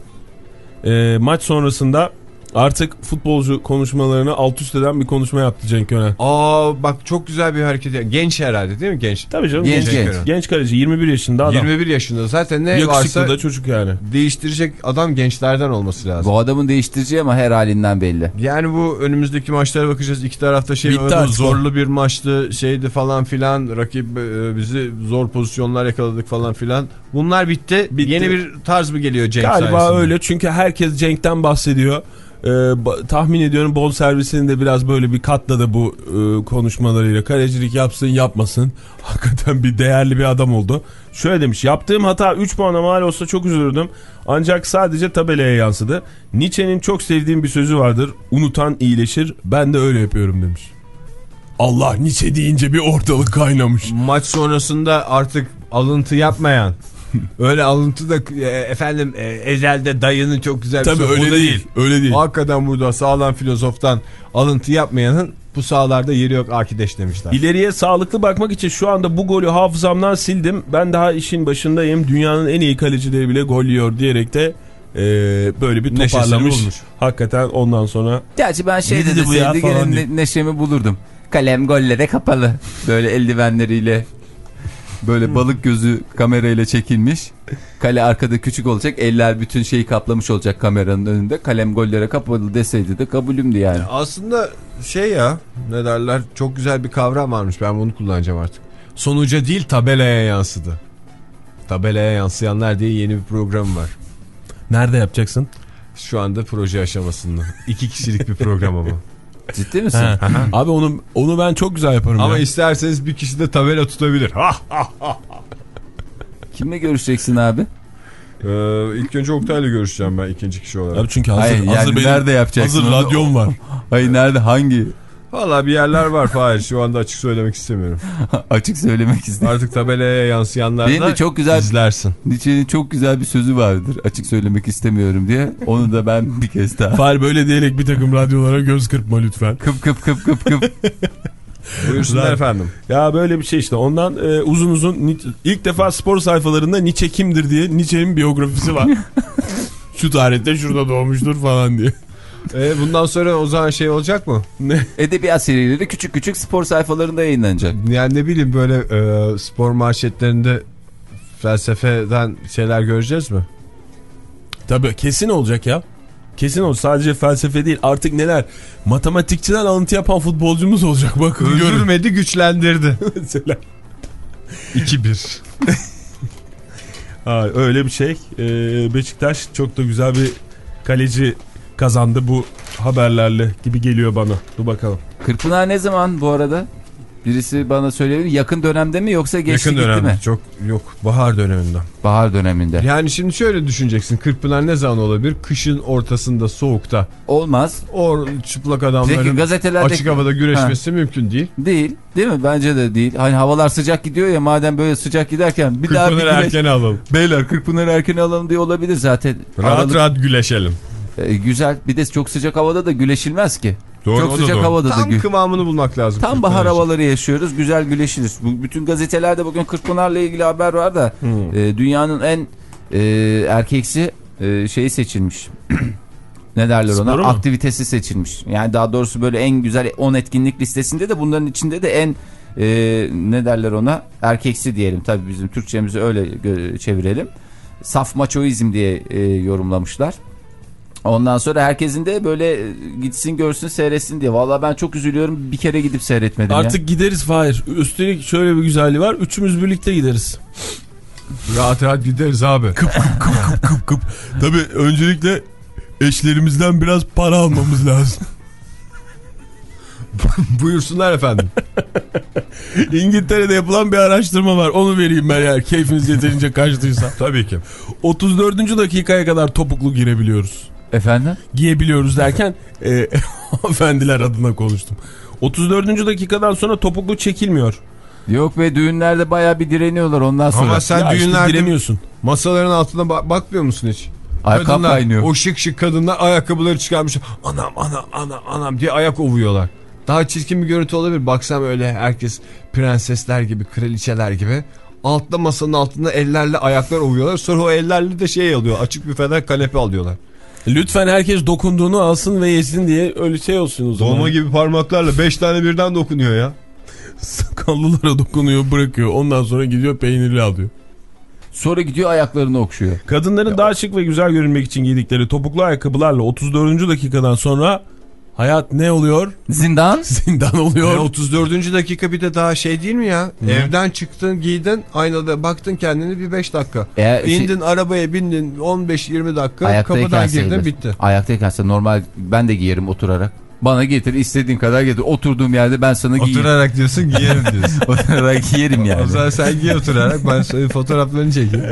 Ee, maç sonrasında artık futbolcu konuşmalarını alt üst eden bir konuşma yaptı Cenk Gönen. Aa bak, çok güzel bir hareket. Genç herhalde değil mi, genç? Tabii canım. Genç, Genç, genç. genç kaleci, yirmi bir yaşında adam. yirmi bir yaşında zaten, ne Yakışıklı varsa da çocuk yani. değiştirecek adam gençlerden olması lazım. Bu adamın değiştireceği ama her halinden belli. Yani bu önümüzdeki maçlara bakacağız. İki tarafta şey Bitti var, artık zorlu bir maçtı, şeydi falan filan. Rakip e, bizi zor pozisyonlar yakaladık falan filan. Bunlar bitti. Bitti. Yeni bir tarz mı geliyor Cenk Galiba sayesinde? öyle, çünkü herkes Cenk'ten bahsediyor. Ee, ba- tahmin ediyorum bon servisini de biraz böyle bir katladı bu e, konuşmalarıyla. Kalecilik yapsın yapmasın. Hakikaten bir değerli bir adam oldu. Şöyle demiş: yaptığım hata üç puana mal olsa çok üzülürdüm. Ancak sadece tabelaya yansıdı. Nietzsche'nin çok sevdiğim bir sözü vardır: unutan iyileşir. Ben de öyle yapıyorum demiş. Allah, Nietzsche deyince bir ortalık kaynamış. Maç sonrasında artık alıntı yapmayan, öyle alıntı da e, efendim e, ezelde dayının çok güzel bir Tabii sözü, öyle o da değil. Öyle değil. Hakikaten burada sağlam filozoftan alıntı yapmayanın bu sahalarda yeri yok arkadaş demişler. İleriye sağlıklı bakmak için şu anda bu golü hafızamdan sildim. Ben daha işin başındayım. Dünyanın en iyi kalecileri bile gol yiyor diyerek de e, böyle bir Neşesini toparlamış. bulmuş. Hakikaten ondan sonra. Gerçi ben şeyde Ne de dedi bu ya sevdi, falan gene diye. ne, neşemi bulurdum. Kalem gollere kapalı. Böyle eldivenleriyle, böyle balık gözü kamerayla çekilmiş. Kale arkada küçük olacak. Eller bütün şeyi kaplamış olacak kameranın önünde. Kalem gollere kapalı deseydi de kabulümdü yani. Aslında şey ya, ne derler, çok güzel bir kavram varmış, ben bunu kullanacağım artık. Sonuca değil tabelaya yansıdı. Tabelaya yansıyanlar diye yeni bir program var. Nerede yapacaksın? Şu anda proje aşamasında. İki kişilik bir program ama. Ciddi misin? He. Abi onu onu ben çok güzel yaparım. Ama ya. isterseniz bir kişi de tabela tutabilir. Ha! Kimle görüşeceksin abi? Ee, ilk önce Oktay'la görüşeceğim ben ikinci kişi olarak. Abi çünkü hazır, Hayır, hazır yani benim, nerede yapacaksın hazır onu? radyom var. Hayır, nerede, hangi? Valla bir yerler var Fahir, şu anda açık söylemek istemiyorum. Açık söylemek istedim. Artık tabelaya yansıyanlar Benim da de çok güzel- izlersin. Nietzsche'nin çok güzel bir sözü vardır. Açık söylemek istemiyorum diye. Onu da ben bir kez daha. Fahir, böyle diyerek bir takım radyolara göz kırpma lütfen. Kıp kıp kıp kıp kıp. Buyursunlar Güzel. efendim. Ya böyle bir şey işte. Ondan e, uzun uzun Ni- ilk defa spor sayfalarında Nietzsche kimdir diye Nietzsche'nin biyografisi var. Şu tarihte şurada doğmuştur falan diye. Ee, bundan sonra o zaman şey olacak mı? Ne? Edebiyat serileri küçük küçük spor sayfalarında yayınlanacak. Yani ne bileyim, böyle e, spor manşetlerinde felsefeden şeyler göreceğiz mi? Tabii kesin olacak ya. Kesin olacak. Sadece felsefe değil. Artık neler? Matematikçiden alıntı yapan futbolcumuz olacak. Bakın görün. Öldürmedi, güçlendirdi. Mesela. iki bir. Ha, öyle bir şey. Ee, Beşiktaş çok da güzel bir kaleci kazandı bu haberlerle gibi geliyor bana. Dur bakalım. Kırkpınar ne zaman bu arada? Birisi bana söyleyebilir. Yakın dönemde mi yoksa geçti Yakın gitti dönemde. mi? Çok yok, bahar döneminde. Bahar döneminde. Yani şimdi şöyle düşüneceksin. Kırkpınar ne zaman olabilir? Kışın ortasında, soğukta. Olmaz. O çıplak Peki adamların gazetelerde... açık havada güreşmesi ha. mümkün değil. Değil. Değil mi? Bence de değil. Hani havalar sıcak gidiyor ya, madem böyle sıcak giderken bir daha bir Kırkpınar'ı güneş... erken alalım. Beyler Kırkpınar'ı erken alalım diye olabilir zaten. Rahat Aralık... rahat güleşelim. Ee, güzel. Bir de çok sıcak havada da güleşilmez ki. Doğru, çok o da sıcak doğru. havada Tam da gü... kıvamını bulmak lazım. Tam Kırkpınar bahar için. havaları yaşıyoruz. Güzel güleşiriz. Bu, bütün gazetelerde bugün Kırkpınar'la ilgili haber var da Hmm. e, dünyanın en e, erkeksi e, şeyi seçilmiş. Ne derler ona? Sporu mu? Aktivitesi seçilmiş. Yani daha doğrusu böyle en güzel on etkinlik listesinde de bunların içinde de en e, ne derler ona? Erkeksi diyelim. Tabii bizim Türkçemizi öyle çevirelim. saf maçoizm diye e, yorumlamışlar. Ondan sonra herkesin de böyle gitsin görsün seyretsin diye. Vallahi ben çok üzülüyorum, bir kere gidip seyretmedim. Artık ya. gideriz Fahir. Üstelik şöyle bir güzelliği var. Üçümüz birlikte gideriz. Rahat rahat gideriz abi. Kıp kıp kıp kıp kıp kıp. Tabii öncelikle eşlerimizden biraz para almamız lazım. Buyursunlar efendim. İngiltere'de yapılan bir araştırma var. Onu vereyim ben eğer keyfiniz yeterince kaçtıysa. Tabii ki. otuz dördüncü dakikaya kadar topuklu girebiliyoruz. Efendim? Giyebiliyoruz derken e, efendiler adına konuştum. otuz dördüncü dakikadan sonra topuklu çekilmiyor. Yok be, düğünlerde bayağı bir direniyorlar ondan sonra. Ama sen Ya işte düğünlerde direniyorsun. masaların altına ba- bakmıyor musun hiç? Ayakkabı Kadınlar, kaynıyor. o şık şık kadınlar ayakkabıları çıkarmış. Anam anam anam anam diye ayak ovuyorlar. Daha çirkin bir görüntü olabilir. Baksam öyle herkes prensesler gibi, kraliçeler gibi. Altta, masanın altında ellerle ayaklar ovuyorlar. Sonra o ellerle de şey alıyor. Açık büfeden kanepe alıyorlar. Lütfen herkes dokunduğunu alsın ve yesin diye öyle şey olsun o zaman. Dolma gibi parmaklarla beş tane birden dokunuyor ya. Sakallılara dokunuyor, bırakıyor. Ondan sonra gidiyor peynirli alıyor. Sonra gidiyor ayaklarını okşuyor. Kadınların ya, daha şık ve güzel görünmek için giydikleri topuklu ayakkabılarla otuz dördüncü dakikadan sonra hayat ne oluyor? Zindan. Zindan oluyor. E otuz dördüncü dakika bir de daha şey değil mi ya? Hı. Evden çıktın, giydin, aynada baktın kendini bir beş dakika. E, İndin şey, arabaya bindin on beş yirmi dakika, kapıdan girdin sayılır. Bitti. Ayaktayken normal ben de giyerim oturarak. Bana getir, istediğin kadar getir. Oturduğum yerde ben sana giyeyim. Oturarak diyorsun, giyerim diyorsun. Oturarak giyerim yani. O zaman sen giy oturarak, ben senin fotoğraflarını çekeyim.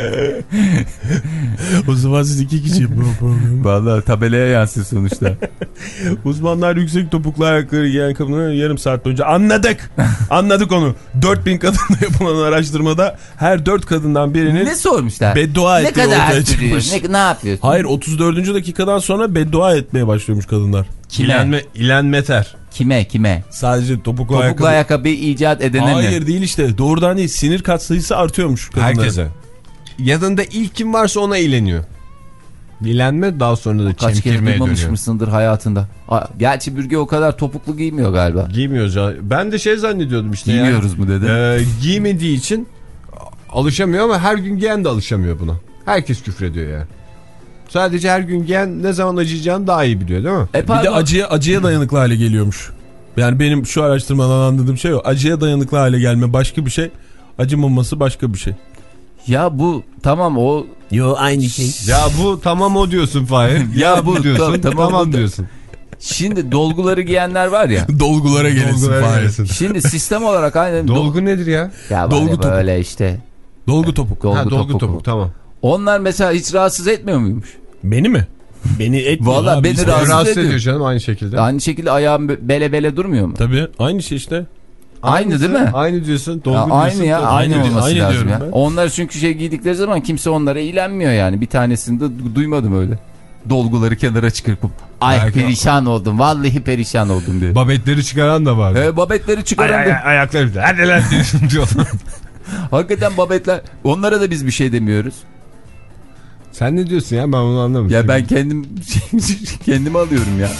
O zaman siz iki kişi yapın o programı. Vallahi tabelaya yansır sonuçta. Uzmanlar yüksek topuklu ayakkabı giyen kadınları yarım saat boyunca anladık. Anladık onu. dört bin kadınla yapılan araştırmada her dört kadından birinin ne sormuşlar? Beddua ettiği ne kadar ortaya çıkmış. Ne, ne yapıyorsun? Hayır, otuz dördüncü dakikadan sonra beddua etmeye başlıyormuş kadınlar. İlenme, ilenmeter. Kime kime? Sadece topuklu, topuklu ayakkabı. ayakkabıyı icat edene mi? Hayır değil işte. Doğrudan değil. Sinir katsayısı artıyormuş kadınların. Herkese. Yanında ilk kim varsa ona ileniyor. İlenme daha sonra da kaç çemkirmeye kere duymamış dönüyor. mısındır hayatında? Gerçi Bürge o kadar topuklu giymiyor galiba. Giymiyoruz ya. Ben de şey zannediyordum işte. Giymiyoruz yani. mu dedi? Ee, giymediği için alışamıyor ama her gün giyen de alışamıyor buna. Herkes küfrediyor yani. Sadece her gün giyen ne zaman acıyacağını daha iyi biliyor değil mi? E, bir de acıya, acıya dayanıklı hale geliyormuş. Yani benim şu araştırmadan anladığım şey o. Acıya dayanıklı hale gelme başka bir şey. Acımaması başka bir şey. Ya bu tamam o. Yo aynı şey. Ya bu tamam o diyorsun Fahir. ya, ya bu diyorsun. Ta tamam, tamam diyorsun. Şimdi dolguları giyenler var ya. Dolgulara gelesin Fahir. Şimdi sistem olarak aynen. Dolgu do nedir ya? Ya dolgu topuk. Böyle işte. Dolgu topuk. Dolgu, ha, dolgu topuk. topuk tamam. Onlar mesela hiç rahatsız etmiyor muymuş? Beni mi? Beni etmiyor. Vallahi beni rahatsız, rahatsız ediyor. ediyor canım aynı şekilde. Aynı şekilde ayağım bele bele durmuyor mu? Tabii aynı şey işte. Aynı Aynısı, değil mi? Aynı diyorsun. Dolgu ya, diyorsun. aynı ya. Dolgu. Aynı, aynı olması aynı lazım ya. Ben. Onlar çünkü şey giydikleri zaman kimse onlara ilenmiyor yani. Bir tanesini de duymadım öyle. Dolguları kenara çıkarıp ay Belki perişan o. oldum. Vallahi perişan oldum diye. Babetleri çıkaran da var. Ee, babetleri çıkaran ay, da. Ay, ayakları da. Hadi lan diyorsun diyorlar. Hakikaten babetler. Onlara da biz bir şey demiyoruz. Sen ne diyorsun ya, ben onu anlamadım. Ya ben kendim kendimi alıyorum ya.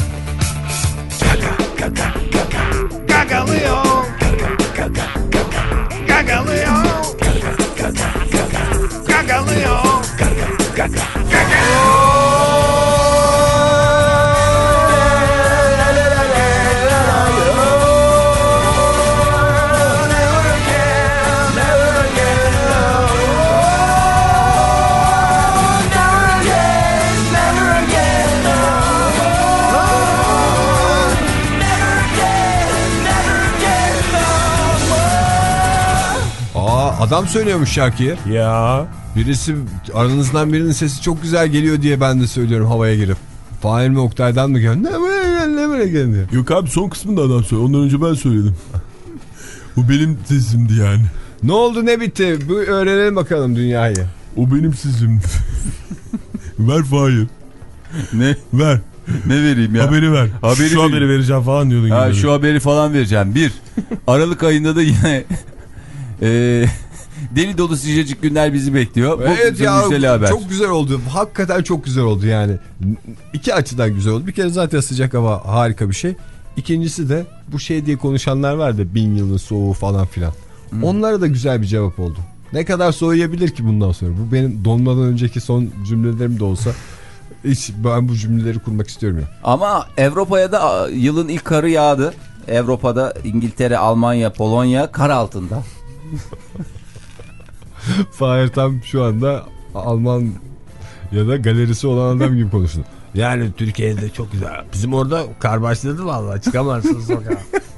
Gagalıyor. Gagalıyor. Gagalıyor. Adam söylüyormuş şarkıyı. Ya. Birisi, aranızdan birinin sesi çok güzel geliyor diye ben de söylüyorum havaya girip. Fahir mi Oktay'dan mı gel? Ne böyle gel ne böyle gel diyor. Yok abi son kısmında adam söylüyor. Ondan önce ben söyledim. O benim sesimdi yani. Ne oldu ne bitti? Bu öğrenelim bakalım dünyayı. O benim sesimdi. Ver Fahir. Ne? Ver. Ne vereyim ya? Haberi ver. Haberi şu haberi vereceğim falan diyordun. Ha, gibi. şu haberi falan vereceğim. Bir. Aralık ayında da yine e, deli dolu sıcacık günler bizi bekliyor. Bu evet ya, haber. Çok güzel oldu. Hakikaten çok güzel oldu yani. İki açıdan güzel oldu. Bir kere zaten sıcak hava harika bir şey. İkincisi de bu şey diye konuşanlar var da bin yılın soğuğu falan filan. Hmm. Onlara da güzel bir cevap oldu. Ne kadar soğuyabilir ki bundan sonra? Bu benim donmadan önceki son cümlelerim de olsa hiç ben bu cümleleri kurmak istiyorum ya. Ama Avrupa'ya da yılın ilk karı yağdı. Avrupa'da İngiltere, Almanya, Polonya kar altında. Fahir tam şu anda Alman ya da galerisi olan adam gibi konuştu. Yani Türkiye'de çok güzel. Bizim orada kar başladı vallahi, çıkamazsınız sokağa.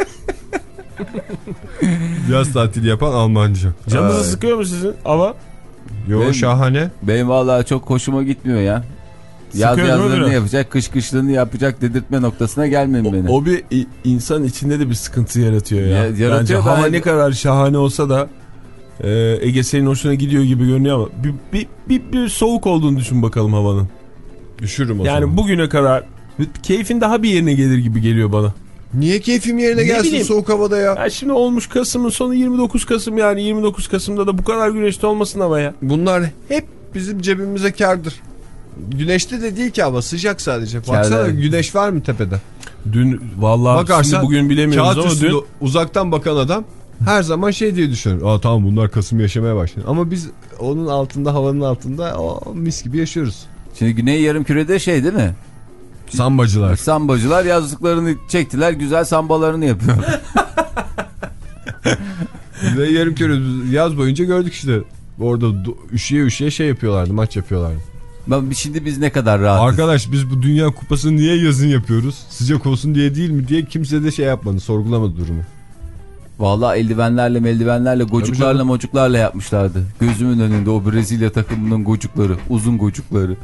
Yaz tatili yapan Almancı. Canınızı Ay. sıkıyor mu sizin ama? Yo benim, şahane. Benim vallahi çok hoşuma gitmiyor ya. Yaz Sıkıyor yazlarını yapacak, kış kışlarını yapacak dedirtme noktasına gelmeyin beni. O bir insan içinde de bir sıkıntı yaratıyor ya. ya yaratıyor Bence ben... hava ne kadar şahane olsa da e, Ege senin hoşuna gidiyor gibi görünüyor ama bir, bir, bir, bir soğuk olduğunu düşün bakalım havanın. Üşürüm o yani zaman. Bugüne kadar keyfin daha bir yerine gelir gibi geliyor bana. Niye keyfim yerine ne gelsin bileyim, soğuk havada ya? ya? Şimdi olmuş Kasım'ın sonu yirmi dokuz Kasım, yani yirmi dokuz Kasım'da da bu kadar güneşli olmasın hava ya. Bunlar hep bizim cebimize kârdır. Güneşte de değil ki hava, sıcak sadece. Baksana Kârlar. Güneş var mı tepede? Dün vallahi Bakarsan, şimdi bugün bilemiyoruz ama dün uzaktan bakan adam her zaman şey diye düşünür. Aa tamam bunlar Kasım yaşamaya başladı. Ama biz onun altında, havanın altında o mis gibi yaşıyoruz. Şimdi Güney Yarımküre'de şey değil mi? Sambacılar. Sambacılar yazdıklarını çektiler, güzel sambalarını yapıyor. Güney Yarımküre yaz boyunca gördük işte. Orada üşüye üşüye şey yapıyorlardı, maç yapıyorlardı. Ben şimdi biz ne kadar rahatız. Arkadaş biz bu Dünya Kupası'nı niye yazın yapıyoruz? Sıcak olsun diye değil mi diye kimse de şey yapmadı, sorgulamadı durumu. Vallahi eldivenlerle meldivenlerle gocuklarla mocuklarla yapmışlardı. Gözümün önünde o Brezilya takımının gocukları, uzun gocukları.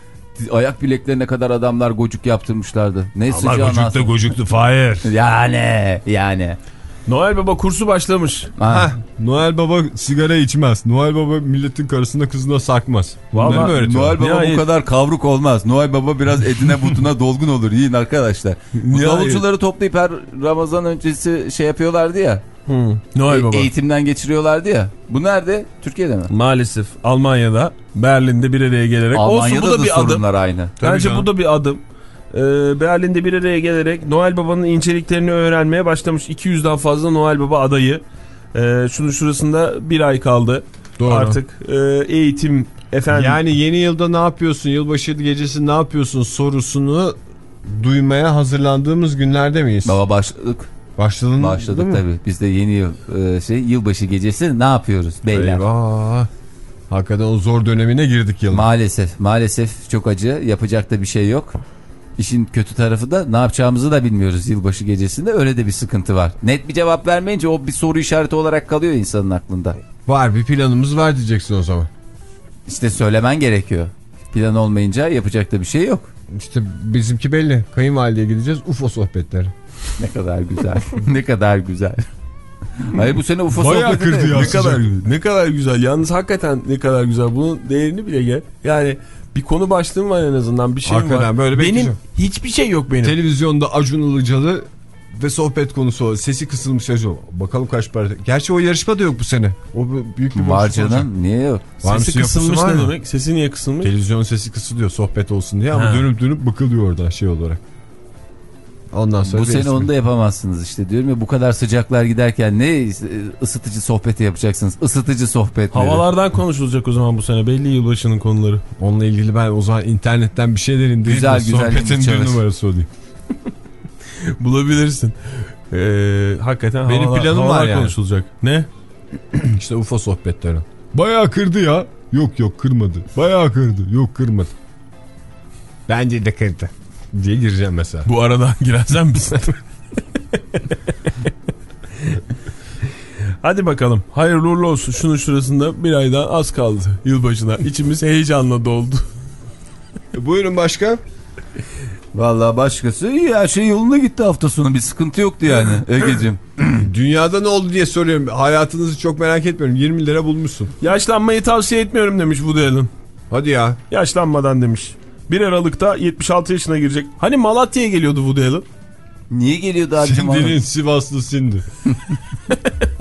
Ayak bileklerine kadar adamlar gocuk yaptırmışlardı. Ne ama gocuk da gocuktu Fahir. Yani yani. Noel Baba kursu başlamış. Ha. Noel Baba sigara içmez. Noel Baba milletin karısına kızına sakmaz. Vallahi Noel Baba Nihayet. bu kadar kavruk olmaz. Noel Baba biraz etine butuna dolgun olur. Yiyin arkadaşlar. Bu davulcuları toplayıp her Ramazan öncesi şey yapıyorlardı ya. Hmm. Noel Baba. E eğitimden geçiriyorlardı ya. Bu nerede? Türkiye'de mi? Maalesef Almanya'da, Berlin'de bir araya gelerek. Almanya'da olsun, bu da, da bir sorunlar adım. aynı. Bence bu da bir adım. Ee, Berlin'de bir araya gelerek Noel Baba'nın inceliklerini öğrenmeye başlamış. iki yüzden fazla Noel Baba adayı. Ee, şunun şurasında bir ay kaldı. Doğru. Artık e, eğitim efendim. Yani yeni yılda ne yapıyorsun? Yılbaşı gecesi ne yapıyorsun sorusunu duymaya hazırlandığımız günlerde miyiz? Baba başladık. Başladın Başladık tabii. Biz de yeni yıl e, şey yılbaşı gecesi ne yapıyoruz beyler? Eyvah. Hakikaten o zor dönemine girdik yılın. Maalesef. Maalesef çok acı. Yapacak da bir şey yok. İşin kötü tarafı da ne yapacağımızı da bilmiyoruz yılbaşı gecesinde. Öyle de bir sıkıntı var. Net bir cevap vermeyince o bir soru işareti olarak kalıyor insanın aklında. Var, bir planımız var diyeceksin o zaman. İşte söylemen gerekiyor. Plan olmayınca yapacak da bir şey yok. İşte bizimki belli. Kayınvalideye gideceğiz, U F O sohbetleri. Ne kadar güzel. Ne kadar güzel. Hayır bu sene U F O bayağı sohbeti kırdı de, ya. Ne kadar, ne kadar güzel. Yalnız hakikaten ne kadar güzel. Bunun değerini bile gel. Yani bir konu başlığım var en azından. Bir şeyim hakikaten var. Böyle benim hiçbir şey yok benim. Televizyonda Acun Ilıcalı ve sohbet konusu o. Sesi kısılmış Acun. Bakalım kaç para. Gerçi o yarışma da yok bu sene. O büyük bir var canım. Niye yok? Sesi kısılmış ne demek? Sesi niye kısılmış? Televizyon sesi kısılıyor sohbet olsun diye ama ha. dönüp dönüp bakılıyor orada şey olarak. Ondan sonra bu sene onu da yapamazsınız işte diyorum ya, bu kadar sıcaklar giderken ne ısıtıcı sohbeti yapacaksınız, ısıtıcı sohbetleri. Havalardan konuşulacak o zaman bu sene, belli yılbaşının konuları. Onunla ilgili ben o zaman internetten bir şeyler indireyim. Güzel güzel. Sohbetin bir numarası olayım. Bulabilirsin. Ee, hakikaten benim havalar, planım havalar var yani. Konuşulacak. Ne? İşte U F O sohbetleri. Bayağı kırdı ya. Yok yok kırmadı. Bayağı kırdı. Yok kırmadı. Bence de kırdı diye gireceğim mesela. Bu aradan girersen misin? Hadi bakalım. Hayırlı uğurlu olsun. Şunun şurasında bir aydan az kaldı yılbaşına. İçimiz heyecanla doldu. Buyurun başka. Vallahi başkası iyi, her şey yolunda gitti hafta sonu, bir sıkıntı yoktu yani Ege'cim. Dünyada ne oldu diye soruyorum. Hayatınızı çok merak etmiyorum. yirmi lira bulmuşsun. Yaşlanmayı tavsiye etmiyorum demiş Woody Allen. Hadi ya. Yaşlanmadan demiş. bir Aralık'ta yetmiş altı yaşına girecek. Hani Malatya'ya geliyordu Woody Allen. Niye geliyordu acaba? Sindi'nin Sivaslı Sindi.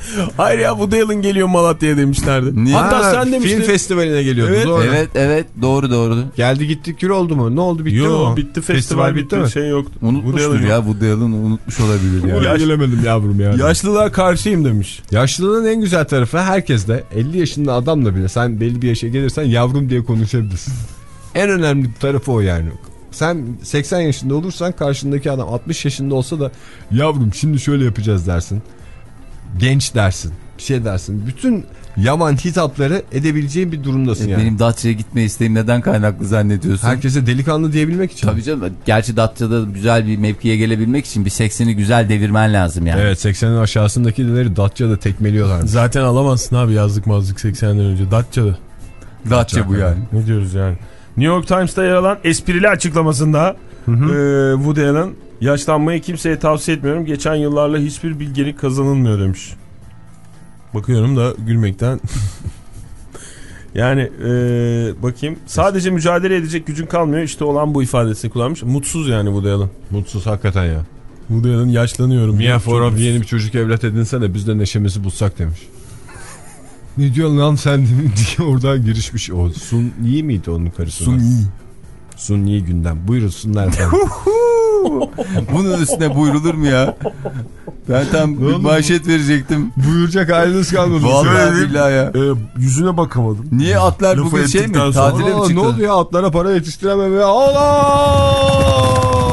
Hayır ya, Woody Allen geliyor Malatya'ya demişlerdi. Niye? Hatta Ha, sen demiştin. film festivaline geliyordu. Evet, doğru. Evet evet doğru doğru. Geldi gitti kür oldu mu? Ne oldu, bitti mi Yo, o? bitti festival, bitti mi? Şey yoktu. Unutmuştur ya, Woody Allen unutmuş olabilir ya. Buraya gelemedim yavrum ya. Yaşlılığa karşıyım demiş. Yaşlılığın en güzel tarafı, herkes de elli yaşında adamla bile sen belli bir yaşa gelirsen yavrum diye konuşabilirsin. En önemli tarafı o yani. Sen seksen yaşında olursan karşındaki adam altmış yaşında olsa da yavrum şimdi şöyle yapacağız dersin. Genç dersin. Bir şey dersin. Bütün yaman hitapları edebileceğin bir durumdasın E, yani. benim Datça'ya gitme isteğim neden kaynaklı zannediyorsun? Herkese delikanlı diyebilmek için. Tabii canım. Gerçi Datça'da güzel bir mevkiye gelebilmek için bir sekseni güzel devirmen lazım yani. Evet, seksenin aşağısındakileri Datça'da tekmeliyorlar. Zaten alamazsın abi yazlık mazlık seksenden önce. Datça'da. Datça bu yani. Ne diyoruz yani? New York Times'ta yer alan esprili açıklamasında hı hı. E, Woody Allen yaşlanmayı kimseye tavsiye etmiyorum. Geçen yıllarla hiçbir bilgelik kazanılmıyor demiş. Bakıyorum da gülmekten. Yani e, bakayım. Sadece mücadele edecek gücün kalmıyor. İşte olan bu ifadesini kullanmış. Mutsuz yani Woody Allen. Mutsuz hakikaten ya. Woody Allen yaşlanıyorum. Mia Farrow yeni bir çocuk evlat edinse de biz de neşemizi bulsak demiş. Ne diyorsun lan sen diye oradan girişmiş o. Sun Yi miydi onun karısı? Sun Yi. Sun Yi gündem. Buyursunlar efendim. Bunun üstüne buyrulur mu ya? Ben tam bir manşet verecektim. Buyuracak haliniz kalmadı. Vallahi billahi ya. E, yüzüne bakamadım. Niye atlar Lafı bugün şey mi? ettikten sonra- Tatile mi Aa, çıktı? ne oldu ya, atlara para yetiştirememe. Allah!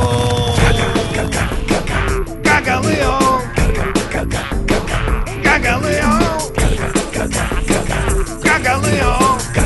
Gagalıyor. Gagalıyor. Gagalıyor.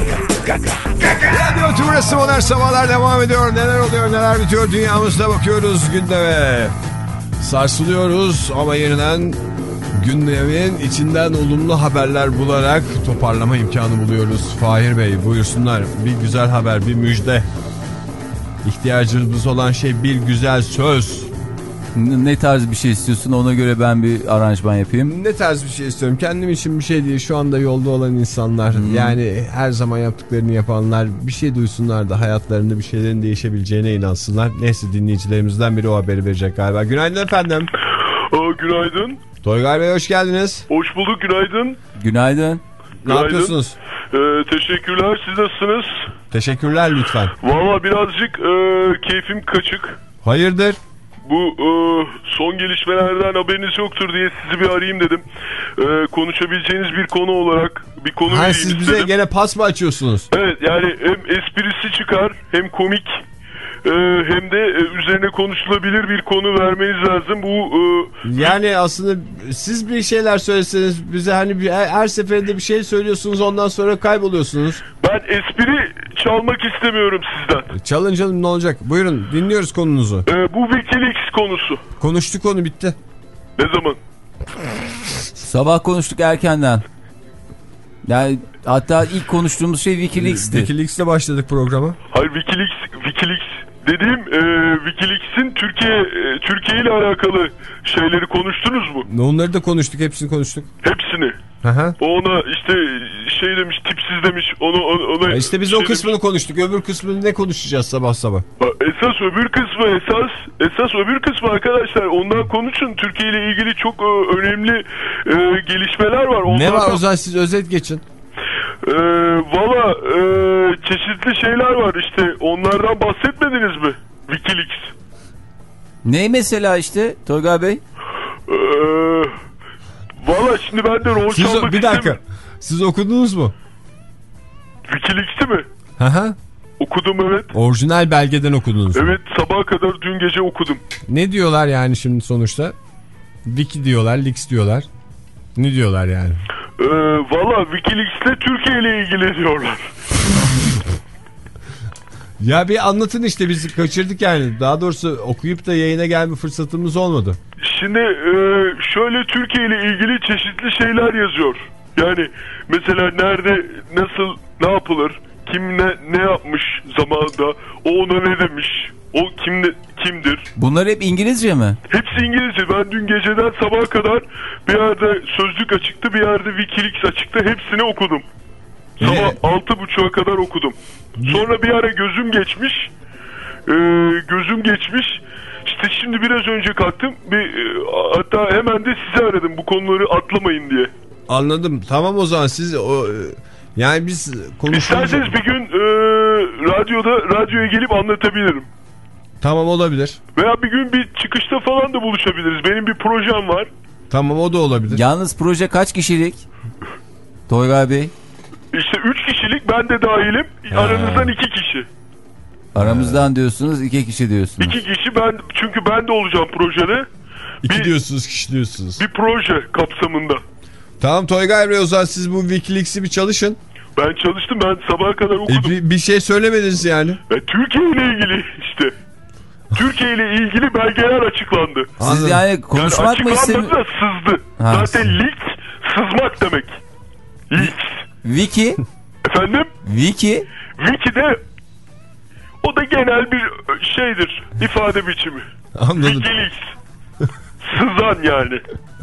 Radyo Tümrüt'ü Modern Sabahlar devam ediyor. Neler oluyor, neler bitiyor dünyamızda bakıyoruz gündeme. Sarsılıyoruz ama yeniden gündemin içinden olumlu haberler bularak toparlama imkanı buluyoruz. Fahir Bey buyursunlar, bir güzel haber, bir müjde. İhtiyacımız olan şey bir güzel söz. Ne tarz bir şey istiyorsun, ona göre ben bir aranjman yapayım. Ne tarz bir şey istiyorum? Kendim için bir şey değil. Şu anda yolda olan insanlar, hmm. yani her zaman yaptıklarını yapanlar bir şey duysunlar da hayatlarında bir şeylerin değişebileceğine inansınlar. Neyse, dinleyicilerimizden biri o haberi verecek galiba. Günaydın efendim. Aa, günaydın. Toygar Bey hoş geldiniz. Hoş bulduk, günaydın. Günaydın. Ne Günaydın. yapıyorsunuz? Ee, teşekkürler, siz nasılsınız? Teşekkürler lütfen. Valla birazcık e, keyfim kaçık. Hayırdır? Bu e, son gelişmelerden haberiniz yoktur diye sizi bir arayayım dedim. E, konuşabileceğiniz bir konu olarak bir konu Ha, vereyim siz istedim. bize gene pas mı açıyorsunuz? Evet, yani hem esprisi çıkar hem komik e, hem de e, üzerine konuşulabilir bir konu vermeniz lazım. Bu e, Yani aslında siz bir şeyler söyleseniz bize, hani bir, her seferinde bir şey söylüyorsunuz, ondan sonra kayboluyorsunuz. ben espri çalmak istemiyorum sizden. Çalın canım, ne olacak? Buyurun, dinliyoruz konunuzu. E, bu Wikileaks konusu. Konuştuk, konu bitti. Ne zaman? Sabah konuştuk erkenden. Yani hatta ilk konuştuğumuz şey Wikileaks'ti. Wikileaks'le başladık programa. Hayır, Wikileaks, Wikileaks dediğim e, Wikileaks'in Türkiye e, Türkiye ile alakalı şeyleri konuştunuz mu? Onları da konuştuk, hepsini konuştuk. Hepsini. Aha. Ona işte şey demiş, tipsiz demiş. Onu ona. İşte biz şey o kısmını demiş. konuştuk. Öbür kısmını ne konuşacağız sabah sabah? Esas öbür kısmı esas esas öbür kısmı arkadaşlar, ondan konuşun. Türkiye ile ilgili çok e, önemli e, gelişmeler var. Ondan Ne var da... o zaman, siz özet geçin. E, Valla e, çeşitli şeyler var işte, onlardan bahsetmediniz mi? Wikileaks. Ne mesela işte Toygar Bey? Eee Valla şimdi ben de rol Siz o, çalmak bir dakika. istemiyorum. Siz okudunuz mu? Wikileaks'i mi? Hı. Okudum, evet. Orijinal belgeden okudunuz mu? Evet, sabaha kadar dün gece okudum. Ne diyorlar yani şimdi sonuçta? Wiki diyorlar, leaks diyorlar. Ne diyorlar yani? Ee, Valla Wikileaks'le Türkiye ile ilgili diyorlar. Ya bir anlatın işte, biz kaçırdık yani. Daha doğrusu okuyup da yayına gelme fırsatımız olmadı. Şimdi e, şöyle, Türkiye ile ilgili çeşitli şeyler yazıyor. Yani mesela nerede, nasıl, ne yapılır, kim ne, ne yapmış zamanında, o ona ne demiş, o kim ne, kimdir. Bunlar hep İngilizce mi? Hepsi İngilizce. Ben dün geceden sabaha kadar bir yerde sözlük açıktı, bir yerde Wikileaks açıktı. Hepsini okudum. Sabah altı buçuğa kadar okudum. Sonra bir ara gözüm geçmiş. Ee, gözüm geçmiş. İşte İşte şimdi biraz önce kalktım. Bir, e, hatta hemen de sizi aradım bu konuları atlamayın diye. Anladım. Tamam o zaman siz o yani biz konuşuyoruz. İsterseniz bir gün e, radyoda radyoya gelip anlatabilirim. Tamam olabilir. Veya bir gün bir çıkışta falan da buluşabiliriz. Benim bir projem var. Tamam o da olabilir. Yalnız proje kaç kişilik? Toygar Bey. İşte üç kişilik, ben de dahilim. Ha. Aranızdan iki kişi. Aramızdan diyorsunuz, iki kişi diyorsunuz. İki kişi ben, çünkü ben de olacağım projede. İki bir, diyorsunuz, kişi diyorsunuz. Bir proje kapsamında. Tamam Toygar Bey, o zaman siz bu Wikileaks'i bir çalışın. Ben çalıştım, ben sabaha kadar okudum. E, bir, bir şey söylemediniz yani. E, Türkiye ile ilgili işte. Türkiye ile ilgili belgeler açıklandı. Siz Anladım. yani konuşmak yani mı açıklanmadı da istemiyorsunuz? sızdı. Ha, Zaten sızdı. leak sızmak demek. Leak. Wiki? Efendim? Wiki? Wiki de o da genel bir şeydir, ifade biçimi. Anladım. Wikileaks. Sızan yani.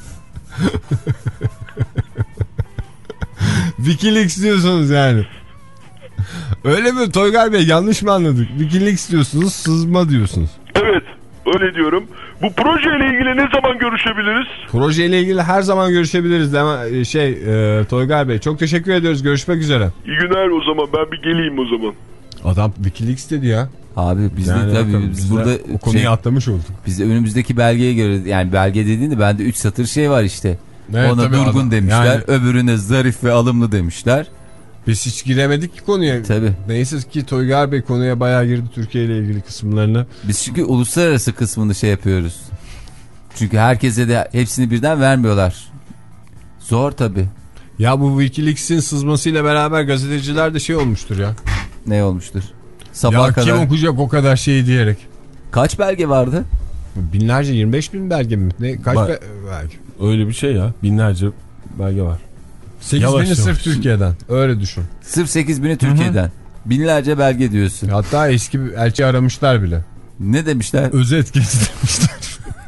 Wikileaks diyorsunuz yani. Öyle mi Toygar Bey, yanlış mı anladık? Wikileaks diyorsunuz, sızma diyorsunuz. Evet, öyle diyorum. Bu projeyle ilgili ne zaman görüşebiliriz? Projeyle ilgili her zaman görüşebiliriz. Ama şey e, Toygar Bey, çok teşekkür ediyoruz. Görüşmek üzere. İyi günler o zaman, ben bir geleyim o zaman. Adam Wikileaks dedi ya. Abi biz Yani de tabii bakalım, biz biz burada de o konuyu şey, atlamış olduk. biz de önümüzdeki belgeye göre, yani belge dediğinde bende üç satır şey var işte. Evet, ona durgun adam, demişler, yani, öbürüne zarif ve alımlı demişler. biz hiç giremedik ki konuya. Tabii. Neyse ki Toygar Bey konuya bayağı girdi, Türkiye ile ilgili kısımlarını. Biz çünkü uluslararası kısmını şey yapıyoruz. Çünkü herkese de hepsini birden vermiyorlar. Zor tabii. Ya bu Wikileaks'in sızmasıyla beraber gazeteciler de şey olmuştur ya. Ne olmuştur? Sabah Ya kadar. kim okuyacak o kadar şeyi diyerek. Kaç belge vardı? Binlerce, yirmi beş bin belge mi? Ne, kaç Bak, be, belge? Öyle bir şey ya. Binlerce belge var. sekiz Yavaş bini yavaş. sırf Türkiye'den. Öyle düşün. Sırf sekiz bini Türkiye'den. Binlerce belge diyorsun. Hatta eski elçi aramışlar bile. Ne demişler? Özet geçtirmişler.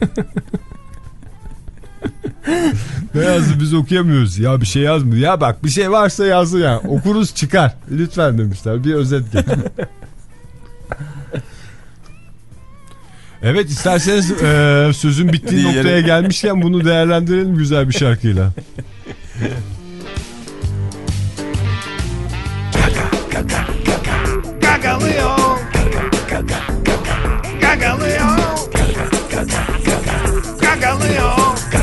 Ne yazdı, biz okuyamıyoruz. Ya bir şey yazmıyor. Ya bak, bir şey varsa yazın ya. Okuruz çıkar. Lütfen demişler. Bir özet geç. Evet, isterseniz e, sözün bittiği noktaya gelmişken bunu değerlendirelim güzel bir şarkıyla. Gagalıyor. Gagalıyor. Gagalıyor.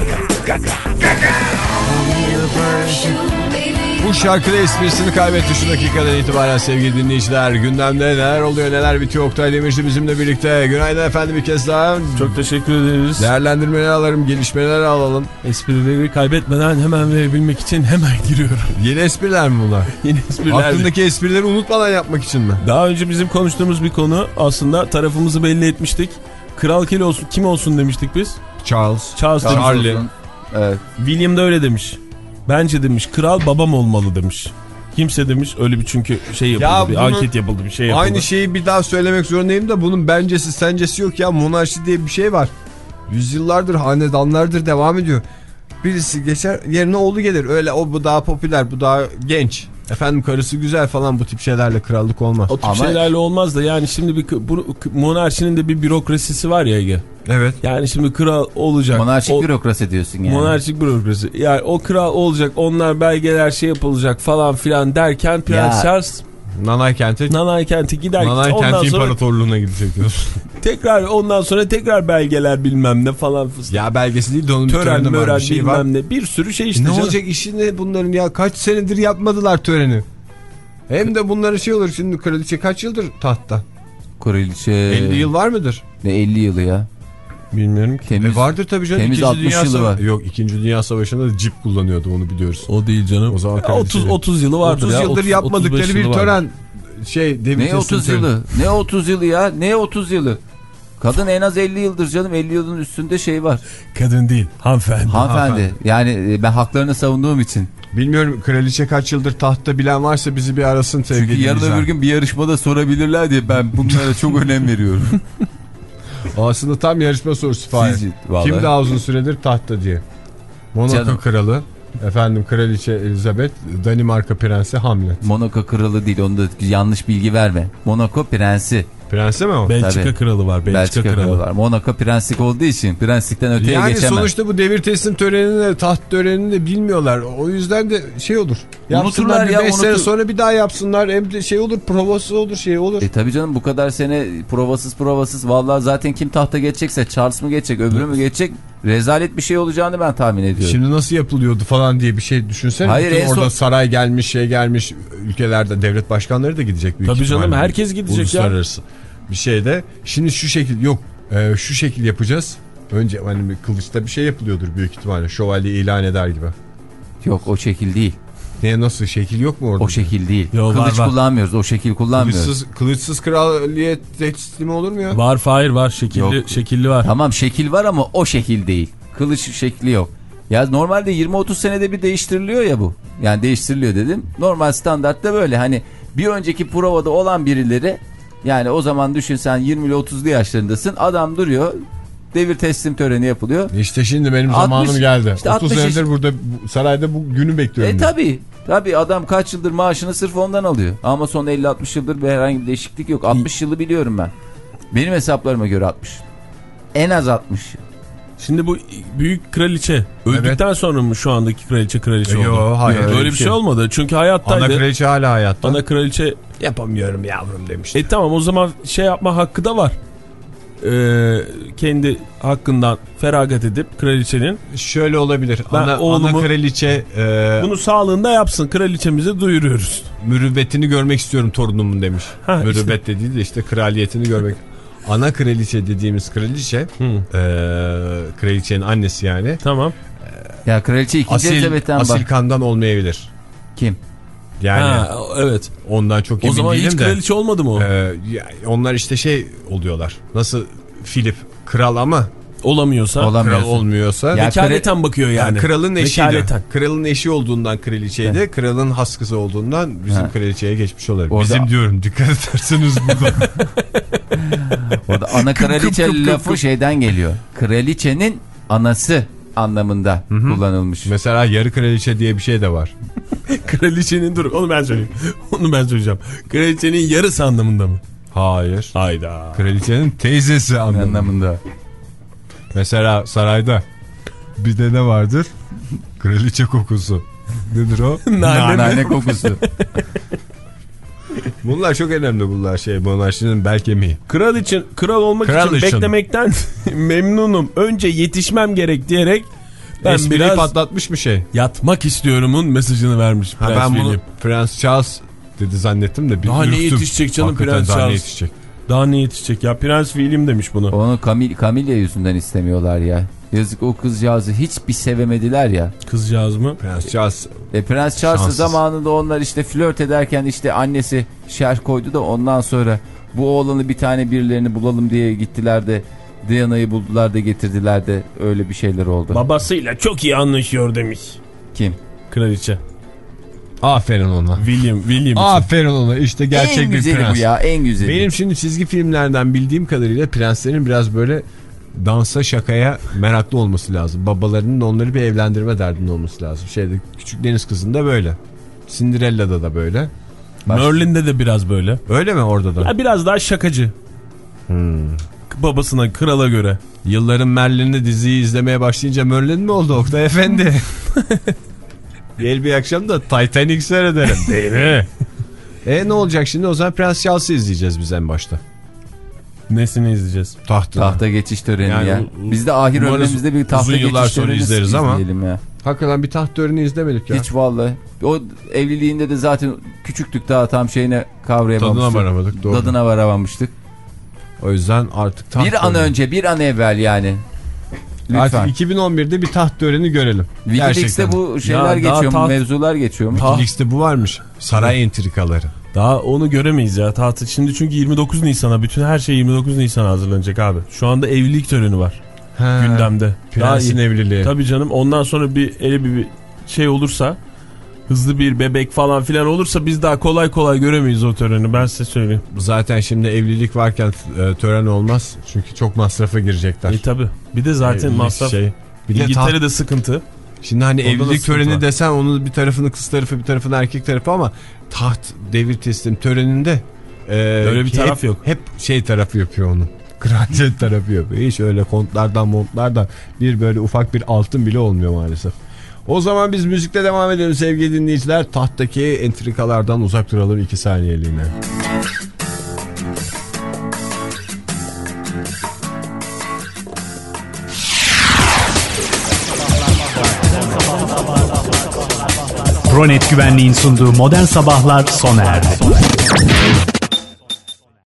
Bu şarkıda esprisini kaybetti şu dakikadan itibaren sevgili dinleyiciler. Gündemde neler oluyor, neler bitiyor, Oktay Demirci bizimle birlikte. Günaydın efendim bir kez daha. Çok teşekkür ederiz. Değerlendirmeleri alalım, gelişmeleri alalım. Esprileri kaybetmeden hemen verebilmek için hemen giriyorum. Yeni espriler mi bunlar? Yeni espriler. Aklındaki esprileri unutmadan yapmak için mi? Daha önce bizim konuştuğumuz bir konu, aslında tarafımızı belli etmiştik. Kral kim olsun, kim olsun demiştik biz. Charles. Charles, Charles Charlie. olsun. Evet. William da öyle demiş. Bence demiş kral babam olmalı demiş. Kimse demiş öyle bir, çünkü şey yapıldı, Ya bir bunun, anket yapıldı, bir şey yapıldı. aynı şeyi bir daha söylemek zorundayım da bunun bencesi sencesi yok ya. Monarşi diye bir şey var. Yüzyıllardır, hanedanlardır devam ediyor. Birisi geçer, yerine oğlu gelir. Öyle o bu daha popüler, bu daha genç. Efendim karısı güzel falan, bu tip şeylerle krallık olmaz. O tip Ama- şeylerle olmaz da yani şimdi bir bu, monarşinin de bir bürokrasisi var ya Ege. Evet. Yani şimdi kral olacak. Monarşik o, bürokrasi diyorsun yani. Monarşik bürokrasi. Yani o kral olacak, onlar belgeler şey yapılacak falan filan derken Prens Ya. Charles Nanay kenti. Nanay kenti gider. Nanay ondan kenti sonra imparatorluğuna gidecek diyorsun. tekrar ondan sonra tekrar belgeler bilmem ne falan fıstık. Ya belgesi değil de onun bir Tören töreni var, mören bir şey bilmem var. ne, bir sürü şey işte. Ne canım. olacak işi ne bunların ya, kaç senedir yapmadılar töreni. Hem de bunların şey olur, şimdi kraliçe kaç yıldır tahtta? Kraliçe. elli yıl var mıdır? Ne elli yılı ya? Bilmiyorum ki. Temiz, E vardır tabii canım. temiz İkinci altmış Dünya yılı Sava- var. Yok, İkinci Dünya Savaşı'nda da cip kullanıyordu, onu biliyoruz. O değil canım. O zaman Ya otuz kraliçe- otuz yılı vardır otuz ya. yıldır otuz, yapmadıkları otuz beş bir yılı vardır. tören. Şey, David Ne otuz Hasselhoff yılı? Ne otuz yılı ya? Ne otuz yılı? Kadın en az elli yıldır canım. elli yılın üstünde şey var. Kadın değil, hanımefendi. Hanımefendi. Yani ben haklarını savunduğum için. Bilmiyorum, kraliçe kaç yıldır tahtta bilen varsa bizi bir arasın sevgili Çünkü yarın dinleyiciler. öbür gün bir yarışmada sorabilirler diye ben bunlara çok önem veriyorum. Aslında tam yarışma sorusu Fahir. Sizce, vallahi. Kim daha uzun süredir tahtta diye. Monaco Canım. kralı, efendim kraliçe Elizabeth, Danimarka prensi Hamlet. Monaco kralı değil, onu da yanlış bilgi verme. Monaco prensi. Prensi mi o? Belçika Tabii. kralı var. Belçika, Belçika kralı. kralı var. Monaco prenslik olduğu için prenslikten öteye Yani geçemez. sonuçta bu devir teslim törenini de taht törenini de bilmiyorlar. O yüzden de şey olur. Yapsınlar ya, bir beş unutur- sene sonra bir daha yapsınlar. Hem de şey olur, provası olur, şey olur. E tabii canım, bu kadar sene provasız provasız vallahi zaten kim tahta geçecekse, Charles mı geçecek, öbürü mü geçecek, rezalet bir şey olacağını ben tahmin ediyorum. Şimdi nasıl yapılıyordu falan diye bir şey düşünsene. Hayır, Bütün en orada son- saray gelmiş, şey gelmiş, ülkelerde devlet başkanları da gidecek büyük Tabii canım, ihtimalle. herkes gidecek ya. Uluslararası bir şeyde. Şimdi şu şekil yok. Ee, şu şekil yapacağız. Önce hani bir kılıçta bir şey yapılıyordur büyük ihtimalle. Şövalye ilan eder gibi. Yok, o şekil değil. Ne, nasıl, şekil yok mu orada? O şekil değil. Yo, var, Kılıç var. kullanmıyoruz. O şekil kullanmıyoruz. Kılıçsız, kılıçsız kraliyet teslimi olur mu ya? Var Fahir var. Şekilli, Yok. şekilli var. Tamam, şekil var ama o şekil değil. Kılıç şekli yok. Ya normalde yirmi otuz senede bir değiştiriliyor ya bu. Yani değiştiriliyor dedim. Normal standartta böyle, hani bir önceki provada olan birileri, yani o zaman düşün sen yirmili otuzlu yaşlarındasın. Adam duruyor. Devir teslim töreni yapılıyor. İşte şimdi benim altmış zamanım geldi. işte otuz altmış senedir burada bu, sarayda bu günü bekliyorum. E tabi. Tabi adam kaç yıldır maaşını sırf ondan alıyor. Ama son elli altmış yıldır bir herhangi bir değişiklik yok. altmış yılı biliyorum ben. Benim hesaplarıma göre altmış. En az altmış. Şimdi bu büyük kraliçe öldükten evet. sonra mı şu andaki kraliçe kraliçe oldu? Yok, hayır. Öyle, öyle bir şey olmadı. Çünkü hayattaydı. Ana kraliçe hala hayatta. Ana kraliçe yapamıyorum yavrum demişti. E tamam, o zaman şey yapma hakkı da var. Ee, kendi hakkından feragat edip kraliçenin. Şöyle olabilir. Ben Ana, oğlumu, ana kraliçe e, bunu sağlığında yapsın, kraliçemize duyuruyoruz. Mürüvvetini görmek istiyorum torunumun demiş. Ha, Mürüvvet işte. dediği de işte kraliyetini görmek. Ana kraliçe dediğimiz kraliçe e, kraliçenin annesi yani. Tamam. Ya kraliçe ikinci asil, Elizabeth'ten asil bak. kandan olmayabilir. Kim? Yani ha, evet. Ondan çok emin değilim de. O zaman değilim hiç de, kraliçe olmadı mı o? E, onlar işte şey oluyorlar. Nasıl Filip kral ama olamıyorsa, Olamıyorsa. kral olmuyorsa. Ya vekaleten bakıyor yani. yani kralın eşiydi. Vekaleten. Kralın eşi olduğundan kraliçeydi. Evet. Kralın has kızı olduğundan bizim ha. kraliçeye geçmiş olabilir. Orada... Bizim diyorum, dikkat ederseniz burada. Orada ana kraliçe kıp, kıp, lafı kıp. şeyden geliyor. Kraliçenin anası anlamında Hı -hı. kullanılmış. Mesela yarı kraliçe diye bir şey de var. Kraliçenin, dur onu ben söyleyeyim. Onu ben söyleyeceğim. Kraliçenin yarısı anlamında mı? Hayır. Hayda. Kraliçenin teyzesi anlamında. anlamında. Mesela sarayda bir de ne vardır? Kraliçe kokusu. Nedir o? Nane, Nane kokusu. Bunlar çok önemli, bunlar şey, monarşinin bel kemiği. Kral için, kral olmak kral için, için beklemekten memnunum. Önce yetişmem gerek diyerek ben espriyi biraz patlatmış bir şey. Yatmak istiyorumun mesajını vermiş ha, Prens ben William. bunu Prens Charles dedi zannettim de bir daha ürktüm. ne yetişecek canım. Hakikaten Prens daha Charles. Ne yetişecek? Daha ne yetişecek ya, Prens William demiş bunu. Onu Camilla, Camilla yüzünden istemiyorlar ya. Yazık, o kızcağızı hiçbir sevemediler ya. Kızcağız mı? Prens Charles. E, Prens Charles zamanında onlar işte flört ederken işte annesi şer koydu da ondan sonra bu oğlanı bir tane birilerini bulalım diye gittiler de Diana'yı buldular da getirdiler de öyle bir şeyler oldu. Babasıyla çok iyi anlaşıyor demiş. Kim? Kraliçe. Aferin ona. William, William Aferin ona, işte gerçek en bir güzeli prens. bu ya, en güzeli. Benim şimdi çizgi filmlerden bildiğim kadarıyla prenslerin biraz böyle dansa, şakaya meraklı olması lazım. Babalarının onları bir evlendirme derdinde olması lazım. Şeyde Küçük Deniz Kızı'nda böyle. Cinderella'da da böyle. Merlin'de de biraz böyle. Öyle mi orada da? Ya biraz daha şakacı. Hmm. Babasına, krala göre. Yılların Merlin'de diziyi izlemeye başlayınca Merlin mi oldu Oktay Efendi? Gel bir akşam da Titanic seyredelim. Değil mi? E ne olacak şimdi? O zaman Prens Charles'ı izleyeceğiz biz en başta. Nesini izleyeceğiz? Tahtına. Tahta geçiş töreni yani ya. Biz de ahir ömrümüzde bir tahta geçiş yıllar sonra töreni izleriz ama. ya. Hakikaten bir taht töreni izlemedik ya. Hiç vallahi. O evliliğinde de zaten küçüktük, daha tam şeyine kavrayamamıştık. Tadına varamadık. Doğru. Tadına varamamıştık. O yüzden artık taht Bir an töreni. önce, bir an evvel yani. Lütfen. Artık iki bin on birde bir taht töreni görelim. Wikileaks'te bu şeyler Ya geçiyor mu? taht... Mevzular geçiyor mu? Wikileaks'te bu varmış. Saray entrikaları. Daha onu göremeyiz ya tahtı. Şimdi çünkü yirmi dokuz Nisan'a bütün her şey yirmi dokuz Nisan'a hazırlanacak abi. Şu anda evlilik töreni var. He, gündemde. Prensin evliliği. Tabii canım, ondan sonra bir ele bir, bir şey olursa, hızlı bir bebek falan filan olursa biz daha kolay kolay göremeyiz o töreni, ben size söyleyeyim. Zaten şimdi evlilik varken e, tören olmaz. Çünkü çok masrafa girecekler. E tabi. Bir de zaten evlilik masraf. Şey. Bir İngiltere'de de sıkıntı. Şimdi hani orada evlilik töreni var. desen onun bir tarafını kız tarafı, bir tarafını erkek tarafı, ama taht devir teslim töreninde Ee, Öyle bir taraf hep, yok. Hep şey tarafı yapıyor onu. Kraliçe tarafı yapıyor. Hiç öyle kontlardan montlardan bir böyle ufak bir altın bile olmuyor maalesef. O zaman biz müzikle devam edelim sevgili dinleyiciler. Tahttaki entrikalardan uzak duralım iki saniyeliğine. Pronet Güvenliğin sunduğu Modern Sabahlar sona erdi.